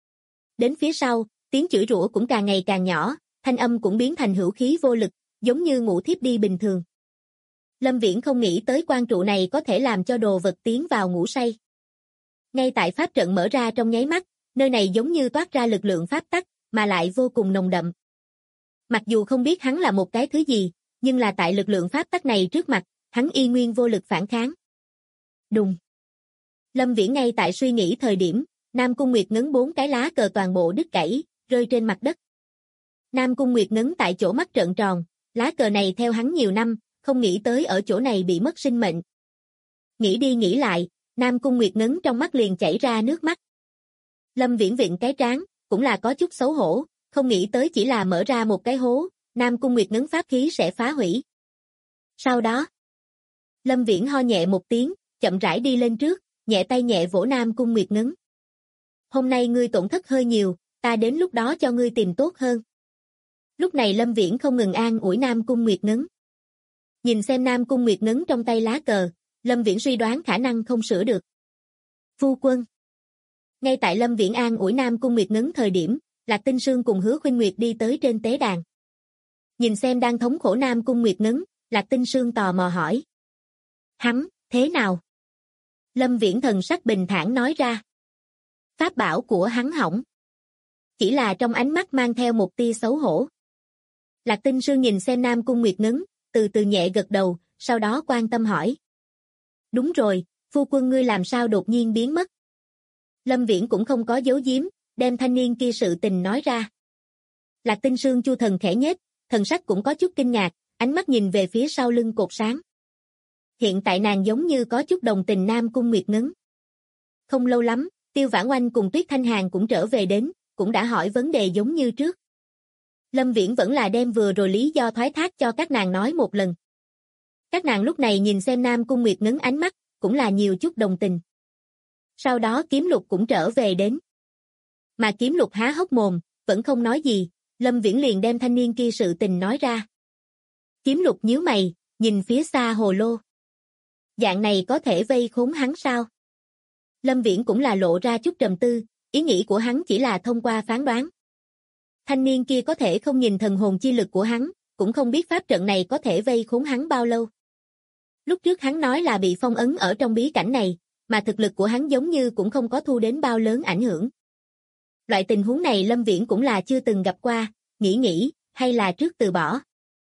Đến phía sau, tiếng chửi rủa cũng càng ngày càng nhỏ, thanh âm cũng biến thành hữu khí vô lực, giống như ngủ thiếp đi bình thường. Lâm Viễn không nghĩ tới quan trụ này có thể làm cho đồ vật tiến vào ngủ say. Ngay tại pháp trận mở ra trong nháy mắt, nơi này giống như toát ra lực lượng pháp tắc, mà lại vô cùng nồng đậm. Mặc dù không biết hắn là một cái thứ gì, nhưng là tại lực lượng pháp tắc này trước mặt, hắn y nguyên vô lực phản kháng. Đùng. Lâm Viễn ngay tại suy nghĩ thời điểm, Nam Cung Nguyệt Ngấn 4 cái lá cờ toàn bộ đứt gãy, rơi trên mặt đất. Nam Cung Nguyệt Ngấn tại chỗ mắt trợn tròn, lá cờ này theo hắn nhiều năm, không nghĩ tới ở chỗ này bị mất sinh mệnh. Nghĩ đi nghĩ lại, Nam Cung Nguyệt Ngấn trong mắt liền chảy ra nước mắt. Lâm Viễn vịn cái trán, cũng là có chút xấu hổ, không nghĩ tới chỉ là mở ra một cái hố, Nam Cung Nguyệt Ngấn pháp khí sẽ phá hủy. Sau đó, Lâm Viễn ho nhẹ một tiếng, chậm rãi đi lên trước, nhẹ tay nhẹ vỗ Nam Cung Nguyệt Ngấn. Hôm nay ngươi tổn thất hơi nhiều, ta đến lúc đó cho ngươi tìm tốt hơn. Lúc này Lâm Viễn không ngừng an ủi Nam Cung Nguyệt Ngấn. Nhìn xem Nam Cung Nguyệt Ngấn trong tay lá cờ, Lâm Viễn suy đoán khả năng không sửa được. Phu quân. Ngay tại Lâm Viễn an ủi Nam Cung Nguyệt Ngấn thời điểm, Lạc Tinh Sương cùng Hứa Khuynh Nguyệt đi tới trên tế đàn. Nhìn xem đang thống khổ Nam Cung Nguyệt Ngấn, Lạc Tinh Sương tò mò hỏi. Hắn, thế nào? Lâm Viễn thần sắc bình thản nói ra. Pháp bảo của hắn hỏng. Chỉ là trong ánh mắt mang theo một tia xấu hổ. Lạc Tinh Sương nhìn xem Nam Cung Nguyệt Ngấn, từ từ nhẹ gật đầu, sau đó quan tâm hỏi. Đúng rồi, phu quân ngươi làm sao đột nhiên biến mất? Lâm Viễn cũng không có giấu giếm, đem thanh niên kia sự tình nói ra. Lạc Tinh Sương chu thần khẽ nhếch, thần sắc cũng có chút kinh ngạc, ánh mắt nhìn về phía sau lưng cột sáng. Hiện tại nàng giống như có chút đồng tình Nam Cung Nguyệt Ngấn. Không lâu lắm, Tiêu Vãn Oanh cùng Tuyết Thanh Hàn cũng trở về đến, cũng đã hỏi vấn đề giống như trước. Lâm Viễn vẫn là đem vừa rồi lý do thoái thác cho các nàng nói một lần. Các nàng lúc này nhìn xem Nam Cung Nguyệt Ngấn ánh mắt, cũng là nhiều chút đồng tình. Sau đó Kiếm Lục cũng trở về đến. Mà Kiếm Lục há hốc mồm, vẫn không nói gì, Lâm Viễn liền đem thanh niên kia sự tình nói ra. Kiếm Lục nhíu mày, nhìn phía xa hồ lô. Dạng này có thể vây khốn hắn sao? Lâm Viễn cũng là lộ ra chút trầm tư, ý nghĩ của hắn chỉ là thông qua phán đoán. Thanh niên kia có thể không nhìn thần hồn chi lực của hắn, cũng không biết pháp trận này có thể vây khốn hắn bao lâu. Lúc trước hắn nói là bị phong ấn ở trong bí cảnh này, mà thực lực của hắn giống như cũng không có thu đến bao lớn ảnh hưởng. Loại tình huống này Lâm Viễn cũng là chưa từng gặp qua, nghĩ hay là trước từ bỏ.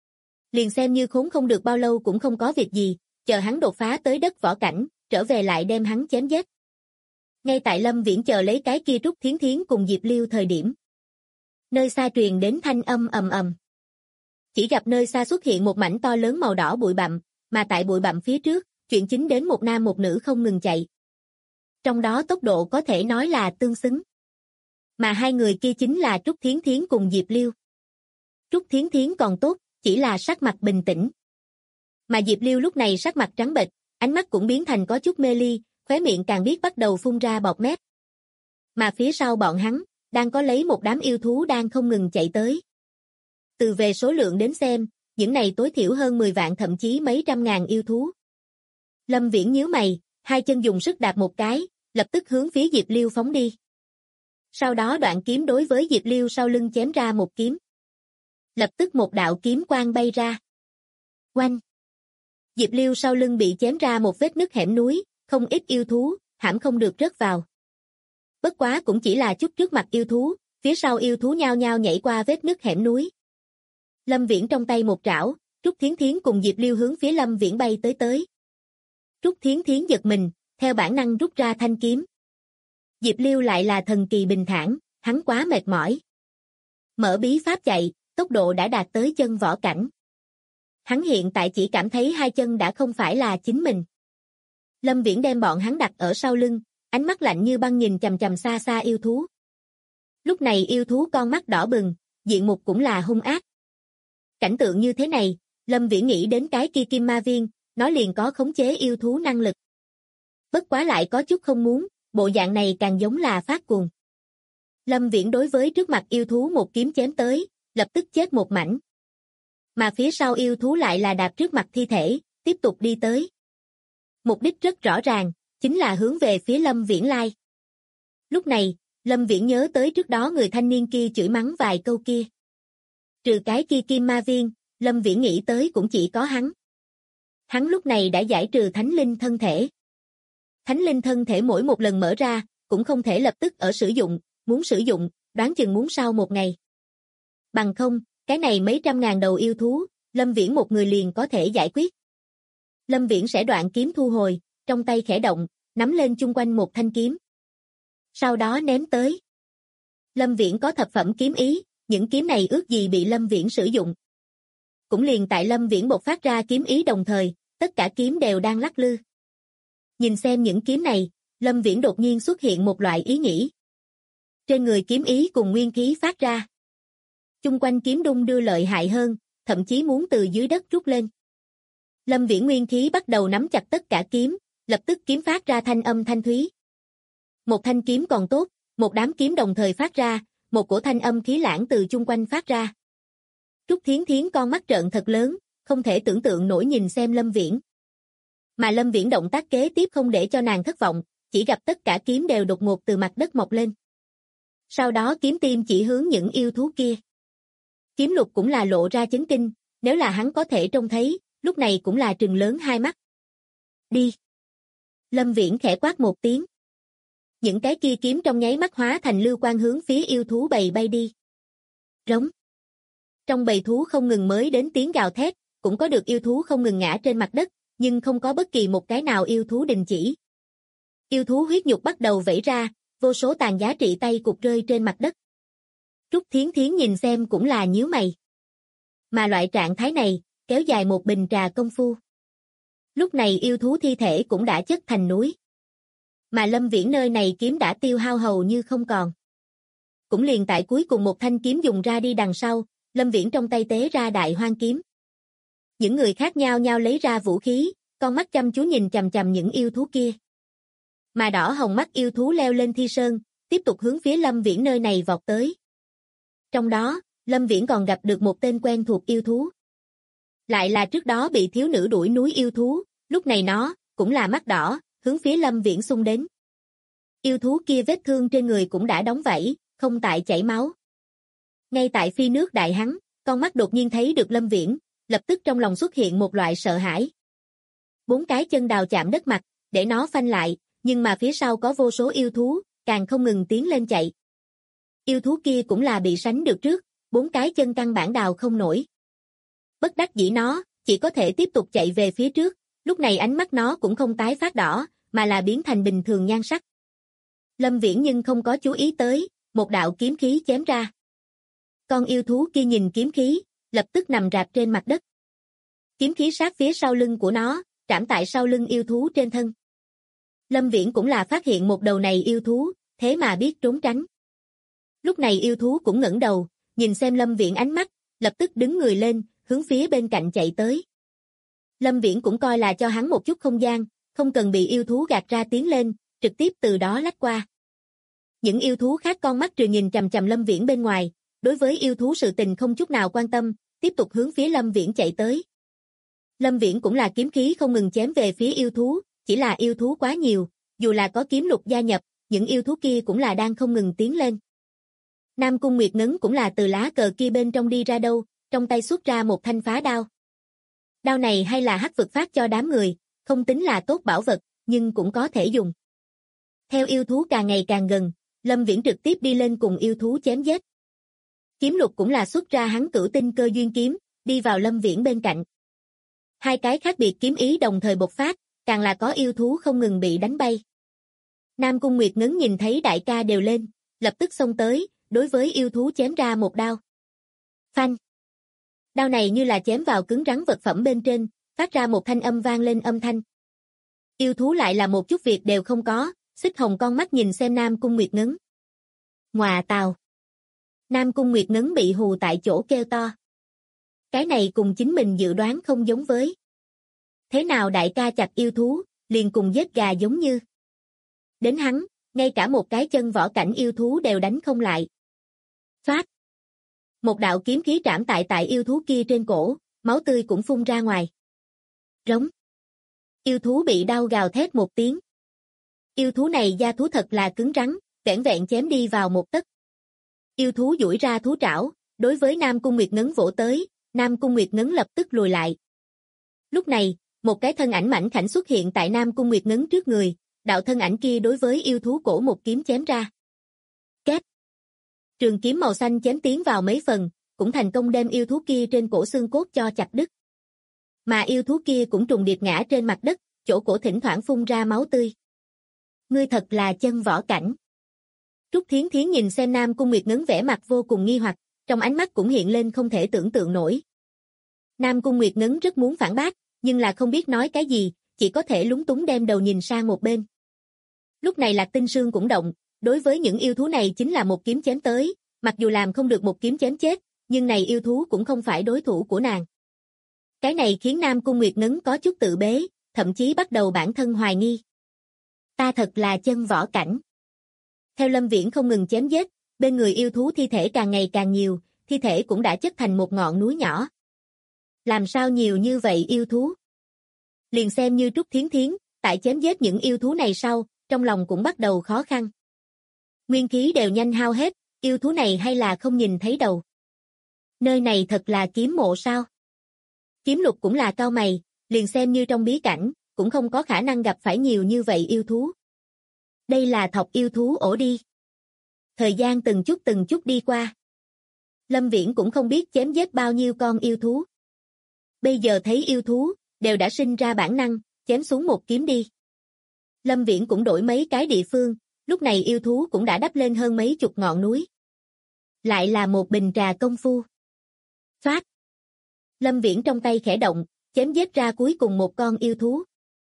Liền xem như khốn không được bao lâu cũng không có việc gì, chờ hắn đột phá tới đất võ cảnh, trở về lại đem hắn chém giết. Ngay tại Lâm Viễn chờ lấy cái kia Trúc Thiến Thiến cùng Diệp Liêu thời điểm. Nơi xa truyền đến thanh âm ầm ầm. Chỉ gặp nơi xa xuất hiện một mảnh to lớn màu đỏ bụi bặm, mà tại bụi bặm phía trước, chuyện chính đến một nam một nữ không ngừng chạy. Trong đó tốc độ có thể nói là tương xứng. Mà hai người kia chính là Trúc Thiến Thiến cùng Diệp Liêu. Trúc Thiến Thiến còn tốt, chỉ là sắc mặt bình tĩnh. Mà Diệp Liêu lúc này sắc mặt trắng bệch, ánh mắt cũng biến thành có chút mê ly, khóe miệng càng biết bắt đầu phun ra bọt mép. Mà phía sau bọn hắn, đang có lấy một đám yêu thú đang không ngừng chạy tới. Từ về số lượng đến xem, những này tối thiểu hơn 10 vạn thậm chí mấy trăm ngàn yêu thú. Lâm Viễn nhíu mày, hai chân dùng sức đạp một cái, lập tức hướng phía Diệp Liêu phóng đi. Sau đó đoạn kiếm đối với Diệp Liêu sau lưng chém ra một kiếm. Lập tức một đạo kiếm quang bay ra. Oanh! Diệp Liêu sau lưng bị chém ra một vết nứt hẻm núi, không ít yêu thú, hãm không được rớt vào. Bất quá cũng chỉ là chút trước mặt yêu thú, phía sau yêu thú nhao nhao nhảy qua vết nứt hẻm núi. Lâm Viễn trong tay một trảo, Trúc Thiến Thiến cùng Diệp Liêu hướng phía Lâm Viễn bay tới. Trúc Thiến Thiến giật mình, theo bản năng rút ra thanh kiếm. Diệp Liêu lại là thần kỳ bình thản, hắn quá mệt mỏi. Mở bí pháp chạy, tốc độ đã đạt tới chân võ cảnh. Hắn hiện tại chỉ cảm thấy hai chân đã không phải là chính mình. Lâm Viễn đem bọn hắn đặt ở sau lưng, ánh mắt lạnh như băng nhìn chằm chằm xa xa yêu thú. Lúc này yêu thú con mắt đỏ bừng, diện mục cũng là hung ác. Cảnh tượng như thế này, Lâm Viễn nghĩ đến cái kia Kim Ma Viên, nó liền có khống chế yêu thú năng lực. Bất quá lại có chút không muốn, bộ dạng này càng giống là phát cuồng. Lâm Viễn đối với trước mặt yêu thú một kiếm chém tới, lập tức chết một mảnh. Mà phía sau yêu thú lại là đạp trước mặt thi thể, tiếp tục đi tới. Mục đích rất rõ ràng, chính là hướng về phía Lâm Viễn lai. Lúc này, Lâm Viễn nhớ tới trước đó người thanh niên kia chửi mắng vài câu kia. Trừ cái kia Kim Ma Viên, Lâm Viễn nghĩ tới cũng chỉ có hắn. Hắn lúc này đã giải trừ Thánh Linh thân thể. Thánh Linh thân thể mỗi một lần mở ra, cũng không thể lập tức ở sử dụng, muốn sử dụng, đoán chừng muốn sau một ngày. Bằng không, cái này mấy trăm ngàn đầu yêu thú, Lâm Viễn một người liền có thể giải quyết. Lâm Viễn sẽ đoạn kiếm thu hồi, trong tay khẽ động, nắm lên chung quanh một thanh kiếm. Sau đó ném tới. Lâm Viễn có thập phẩm kiếm ý, những kiếm này ước gì bị Lâm Viễn sử dụng. Cũng liền tại Lâm Viễn bộc phát ra kiếm ý đồng thời, tất cả kiếm đều đang lắc lư. Nhìn xem những kiếm này, Lâm Viễn đột nhiên xuất hiện một loại ý nghĩ. Trên người kiếm ý cùng nguyên khí phát ra. Chung quanh kiếm đung đưa lợi hại hơn, thậm chí muốn từ dưới đất rút lên. Lâm Viễn nguyên khí bắt đầu nắm chặt tất cả kiếm, lập tức kiếm phát ra thanh âm thanh thúy. Một thanh kiếm còn tốt, một đám kiếm đồng thời phát ra, một cổ thanh âm khí lãng từ chung quanh phát ra. Trúc Thiến Thiến con mắt trợn thật lớn, không thể tưởng tượng nổi nhìn xem Lâm Viễn. Mà Lâm Viễn động tác kế tiếp không để cho nàng thất vọng, chỉ gặp tất cả kiếm đều đột ngột từ mặt đất mọc lên. Sau đó kiếm tiêm chỉ hướng những yêu thú kia. Kiếm Lục cũng là lộ ra chấn kinh, nếu là hắn có thể trông thấy, lúc này cũng là trừng lớn hai mắt. Đi! Lâm Viễn khẽ quát một tiếng. Những cái kia kiếm trong nháy mắt hóa thành lưu quang hướng phía yêu thú bầy bay đi. Rống! Trong bầy thú không ngừng mới đến tiếng gào thét, cũng có được yêu thú không ngừng ngã trên mặt đất, nhưng không có bất kỳ một cái nào yêu thú đình chỉ. Yêu thú huyết nhục bắt đầu vẩy ra, vô số tàn giá trị tay cục rơi trên mặt đất. Trúc Thiến Thiến nhìn xem cũng là nhíu mày. Mà loại trạng thái này, kéo dài một bình trà công phu. Lúc này yêu thú thi thể cũng đã chất thành núi. Mà Lâm Viễn nơi này kiếm đã tiêu hao hầu như không còn. Cũng liền tại cuối cùng một thanh kiếm dùng ra đi đằng sau, Lâm Viễn trong tay tế ra đại hoang kiếm. Những người khác nhau nhau lấy ra vũ khí, con mắt chăm chú nhìn chằm chằm những yêu thú kia. Mà đỏ hồng mắt yêu thú leo lên thi sơn, tiếp tục hướng phía Lâm Viễn nơi này vọt tới. Trong đó, Lâm Viễn còn gặp được một tên quen thuộc yêu thú. Lại là trước đó bị thiếu nữ đuổi núi yêu thú, lúc này nó, cũng là mắt đỏ, hướng phía Lâm Viễn xung đến. Yêu thú kia vết thương trên người cũng đã đóng vảy, không tại chảy máu. Ngay tại phi nước đại hắn, con mắt đột nhiên thấy được Lâm Viễn, lập tức trong lòng xuất hiện một loại sợ hãi. 4 cái chân đào chạm đất mặt, để nó phanh lại, nhưng mà phía sau có vô số yêu thú, càng không ngừng tiến lên chạy. Yêu thú kia cũng là bị sánh được trước, 4 cái chân căn bản đào không nổi. Bất đắc dĩ nó, chỉ có thể tiếp tục chạy về phía trước, lúc này ánh mắt nó cũng không tái phát đỏ, mà là biến thành bình thường nhan sắc. Lâm Viễn nhưng không có chú ý tới, một đạo kiếm khí chém ra. Con yêu thú kia nhìn kiếm khí, lập tức nằm rạp trên mặt đất. Kiếm khí sát phía sau lưng của nó, trảm tại sau lưng yêu thú trên thân. Lâm Viễn cũng là phát hiện một đầu này yêu thú, thế mà biết trốn tránh. Lúc này yêu thú cũng ngẩng đầu, nhìn xem Lâm Viễn ánh mắt, lập tức đứng người lên, hướng phía bên cạnh chạy tới. Lâm Viễn cũng coi là cho hắn một chút không gian, không cần bị yêu thú gạt ra tiến lên, trực tiếp từ đó lách qua. Những yêu thú khác con mắt trừ nhìn chằm chằm Lâm Viễn bên ngoài, đối với yêu thú sự tình không chút nào quan tâm, tiếp tục hướng phía Lâm Viễn chạy tới. Lâm Viễn cũng là kiếm khí không ngừng chém về phía yêu thú, chỉ là yêu thú quá nhiều, dù là có kiếm lục gia nhập, những yêu thú kia cũng là đang không ngừng tiến lên. Nam Cung Nguyệt Ngấn cũng là từ lá cờ kia bên trong đi ra đâu, trong tay xuất ra một thanh phá đao. Đao này hay là hắc vực phát cho đám người, không tính là tốt bảo vật, nhưng cũng có thể dùng. Theo yêu thú càng ngày càng gần, Lâm Viễn trực tiếp đi lên cùng yêu thú chém giết. Kiếm lục cũng là xuất ra hắn cửu tinh cơ duyên kiếm, đi vào Lâm Viễn bên cạnh. Hai cái khác biệt kiếm ý đồng thời bộc phát, càng là có yêu thú không ngừng bị đánh bay. Nam Cung Nguyệt Ngấn nhìn thấy đại ca đều lên, lập tức xông tới, đối với yêu thú chém ra một đao. Phanh! Đao này như là chém vào cứng rắn vật phẩm bên trên, phát ra một thanh âm vang lên âm thanh. Yêu thú lại là một chút việc đều không có, xích hồng con mắt nhìn xem Nam Cung Nguyệt Ngấn. Ngọa tào! Nam Cung Nguyệt Ngấn bị hù tại chỗ kêu to. Cái này cùng chính mình dự đoán không giống với. Thế nào đại ca chặt yêu thú, liền cùng giết gà giống như. Đến hắn, ngay cả một cái chân võ cảnh yêu thú đều đánh không lại. Phát! Một đạo kiếm khí trảm tại yêu thú kia trên cổ, máu tươi cũng phun ra ngoài. Rống! Yêu thú bị đau gào thét một tiếng. Yêu thú này da thú thật là cứng rắn, vẻn vẹn chém đi vào một tấc. Yêu thú duỗi ra thú trảo, đối với Nam Cung Nguyệt Ngấn vỗ tới, Nam Cung Nguyệt Ngấn lập tức lùi lại. Lúc này, một cái thân ảnh mảnh khảnh xuất hiện tại Nam Cung Nguyệt Ngấn trước người, đạo thân ảnh kia đối với yêu thú cổ một kiếm chém ra. Két! Trường kiếm màu xanh chém tiến vào mấy phần, cũng thành công đem yêu thú kia trên cổ xương cốt cho chặt đứt. Mà yêu thú kia cũng trùng điệp ngã trên mặt đất, chỗ cổ thỉnh thoảng phun ra máu tươi. Ngươi thật là chân võ cảnh. Trúc Thiến Thiến nhìn xem Nam Cung Nguyệt Ngấn vẻ mặt vô cùng nghi hoặc, trong ánh mắt cũng hiện lên không thể tưởng tượng nổi. Nam Cung Nguyệt Ngấn rất muốn phản bác, nhưng là không biết nói cái gì, chỉ có thể lúng túng đem đầu nhìn sang một bên. Lúc này Lạc Tinh Sương cũng động, đối với những yêu thú này chính là một kiếm chém tới, mặc dù làm không được một kiếm chém chết, nhưng này yêu thú cũng không phải đối thủ của nàng. Cái này khiến Nam Cung Nguyệt Ngấn có chút tự bế, thậm chí bắt đầu bản thân hoài nghi. Ta thật là chân võ cảnh. Theo Lâm Viễn không ngừng chém giết, bên người yêu thú thi thể càng ngày càng nhiều, thi thể cũng đã chất thành một ngọn núi nhỏ. Làm sao nhiều như vậy yêu thú? Liền xem như Trúc Thiến Thiến, tại chém giết những yêu thú này sau, trong lòng cũng bắt đầu khó khăn. Nguyên khí đều nhanh hao hết, yêu thú này hay là không nhìn thấy đầu. Nơi này thật là kiếm mộ sao? Kiếm Lục cũng là cau mày, liền xem như trong bí cảnh, cũng không có khả năng gặp phải nhiều như vậy yêu thú. Đây là thọc yêu thú ổ đi. Thời gian từng chút đi qua. Lâm Viễn cũng không biết chém giết bao nhiêu con yêu thú. Bây giờ thấy yêu thú, đều đã sinh ra bản năng, chém xuống một kiếm đi. Lâm Viễn cũng đổi mấy cái địa phương, lúc này yêu thú cũng đã đắp lên hơn mấy chục ngọn núi. Lại là một bình trà công phu. Phát! Lâm Viễn trong tay khẽ động, chém giết ra cuối cùng một con yêu thú.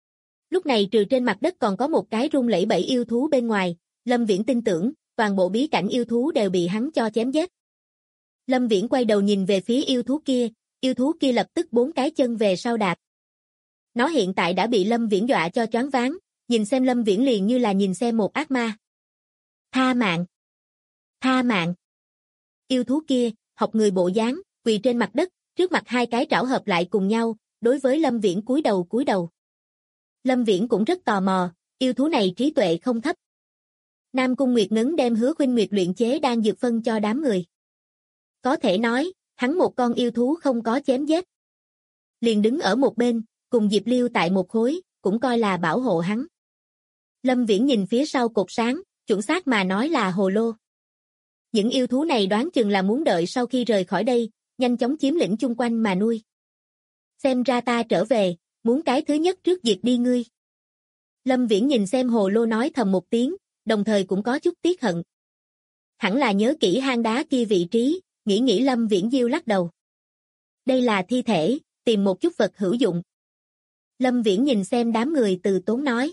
Lúc này trừ trên mặt đất còn có một cái rung lẩy bẩy yêu thú bên ngoài, Lâm Viễn tin tưởng, toàn bộ bí cảnh yêu thú đều bị hắn cho chém giết. Lâm Viễn quay đầu nhìn về phía yêu thú kia lập tức 4 cái chân về sau đạp. Nó hiện tại đã bị Lâm Viễn dọa cho choáng váng, nhìn xem Lâm Viễn liền như là nhìn xem một ác ma. Tha mạng! Tha mạng! Yêu thú kia, học người bộ dáng, quỳ trên mặt đất, trước mặt hai cái trảo hợp lại cùng nhau, đối với Lâm Viễn cúi đầu. Lâm Viễn cũng rất tò mò, yêu thú này trí tuệ không thấp. Nam Cung Nguyệt Ngấn đem Hứa Khuynh Nguyệt luyện chế đan dược phân cho đám người. Có thể nói, hắn một con yêu thú không có chém giết. Liền đứng ở một bên, cùng Diệp Liêu tại một khối, cũng coi là bảo hộ hắn. Lâm Viễn nhìn phía sau cột sáng, chuẩn xác mà nói là hồ lô. Những yêu thú này đoán chừng là muốn đợi sau khi rời khỏi đây, nhanh chóng chiếm lĩnh chung quanh mà nuôi. Xem ra ta trở về, muốn cái thứ nhất trước diệt đi ngươi. Lâm Viễn nhìn xem hồ lô nói thầm một tiếng, đồng thời cũng có chút tiếc hận. Hẳn là nhớ kỹ hang đá kia vị trí, nghĩ Lâm Viễn diêu lắc đầu. Đây là thi thể, tìm một chút vật hữu dụng. Lâm Viễn nhìn xem đám người từ tốn nói.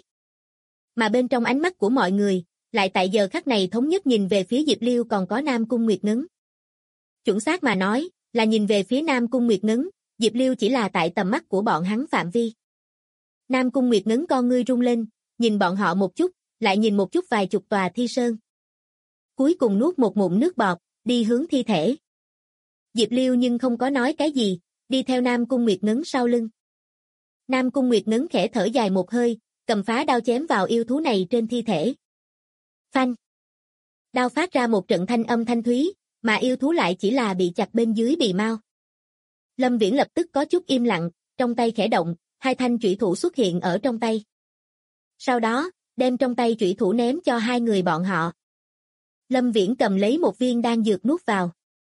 Mà bên trong ánh mắt của mọi người, lại tại giờ khắc này thống nhất nhìn về phía Diệp Liêu còn có Nam Cung Nguyệt Ngấn. Chuẩn xác mà nói, là nhìn về phía Nam Cung Nguyệt Ngấn, Diệp Liêu chỉ là tại tầm mắt của bọn hắn phạm vi. Nam Cung Nguyệt Ngấn con ngươi rung lên, nhìn bọn họ một chút, lại nhìn một chút vài chục tòa thi sơn. Cuối cùng nuốt một ngụm nước bọt, đi hướng thi thể. Diệp Liêu nhưng không có nói cái gì, đi theo Nam Cung Nguyệt Ngấn sau lưng. Nam Cung Nguyệt Ngấn khẽ thở dài một hơi, cầm phá đao chém vào yêu thú này trên thi thể. Phanh! Đao phát ra một trận thanh âm thanh thúy, mà yêu thú lại chỉ là bị chặt bên dưới bì mao. Lâm Viễn lập tức có chút im lặng, trong tay khẽ động, hai thanh chủy thủ xuất hiện ở trong tay. Sau đó, đem trong tay chủy thủ ném cho hai người bọn họ. Lâm Viễn cầm lấy một viên đan dược nuốt vào.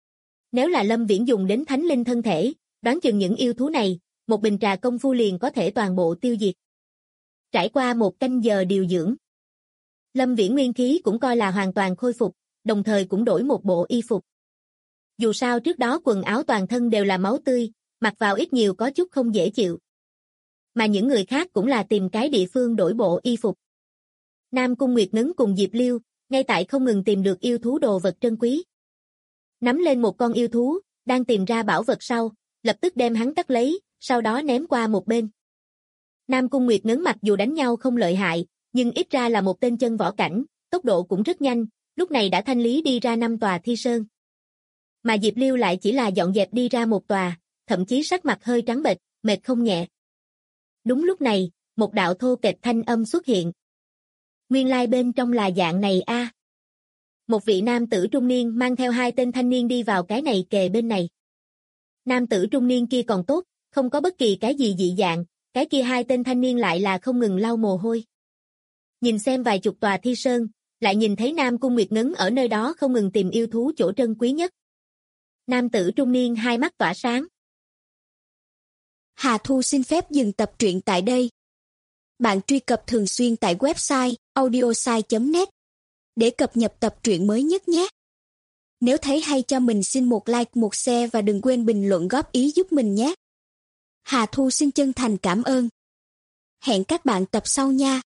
Nếu là Lâm Viễn dùng đến thánh linh thân thể, đoán chừng những yêu thú này, một bình trà công phu liền có thể toàn bộ tiêu diệt. Trải qua một canh giờ điều dưỡng, Lâm Viễn nguyên khí cũng coi là hoàn toàn khôi phục, đồng thời cũng đổi một bộ y phục. Dù sao trước đó quần áo toàn thân đều là máu tươi, mặc vào ít nhiều có chút không dễ chịu. Mà những người khác cũng là tìm cái địa phương đổi bộ y phục. Nam Cung Nguyệt Ngấn cùng Diệp Liêu, ngay tại không ngừng tìm được yêu thú đồ vật trân quý. Nắm lên một con yêu thú, đang tìm ra bảo vật sau, lập tức đem hắn cắt lấy, sau đó ném qua một bên. Nam Cung Nguyệt Ngấn mặc dù đánh nhau không lợi hại, nhưng ít ra là một tên chân võ cảnh, tốc độ cũng rất nhanh, lúc này đã thanh lý đi ra 5 tòa thi sơn. Mà Diệp Liêu lại chỉ là dọn dẹp đi ra một tòa, thậm chí sắc mặt hơi trắng bệch, mệt không nhẹ. Đúng lúc này, một đạo thô kệch thanh âm xuất hiện. Nguyên lai bên trong là dạng này a. Một vị nam tử trung niên mang theo hai tên thanh niên đi vào cái này kề bên này. Nam tử trung niên kia còn tốt, không có bất kỳ cái gì dị dạng, cái kia hai tên thanh niên lại là không ngừng lau mồ hôi. Nhìn xem vài chục tòa thi sơn, lại nhìn thấy Nam Cung Nguyệt Ngấn ở nơi đó không ngừng tìm yêu thú chỗ trân quý nhất. Nam tử trung niên hai mắt tỏa sáng. Hà Thu xin phép dừng tập truyện tại đây. Bạn truy cập thường xuyên tại website audiosai.net để cập nhật tập truyện mới nhất nhé. Nếu thấy hay cho mình xin một like, một share và đừng quên bình luận góp ý giúp mình nhé. Hà Thu xin chân thành cảm ơn. Hẹn các bạn tập sau nha.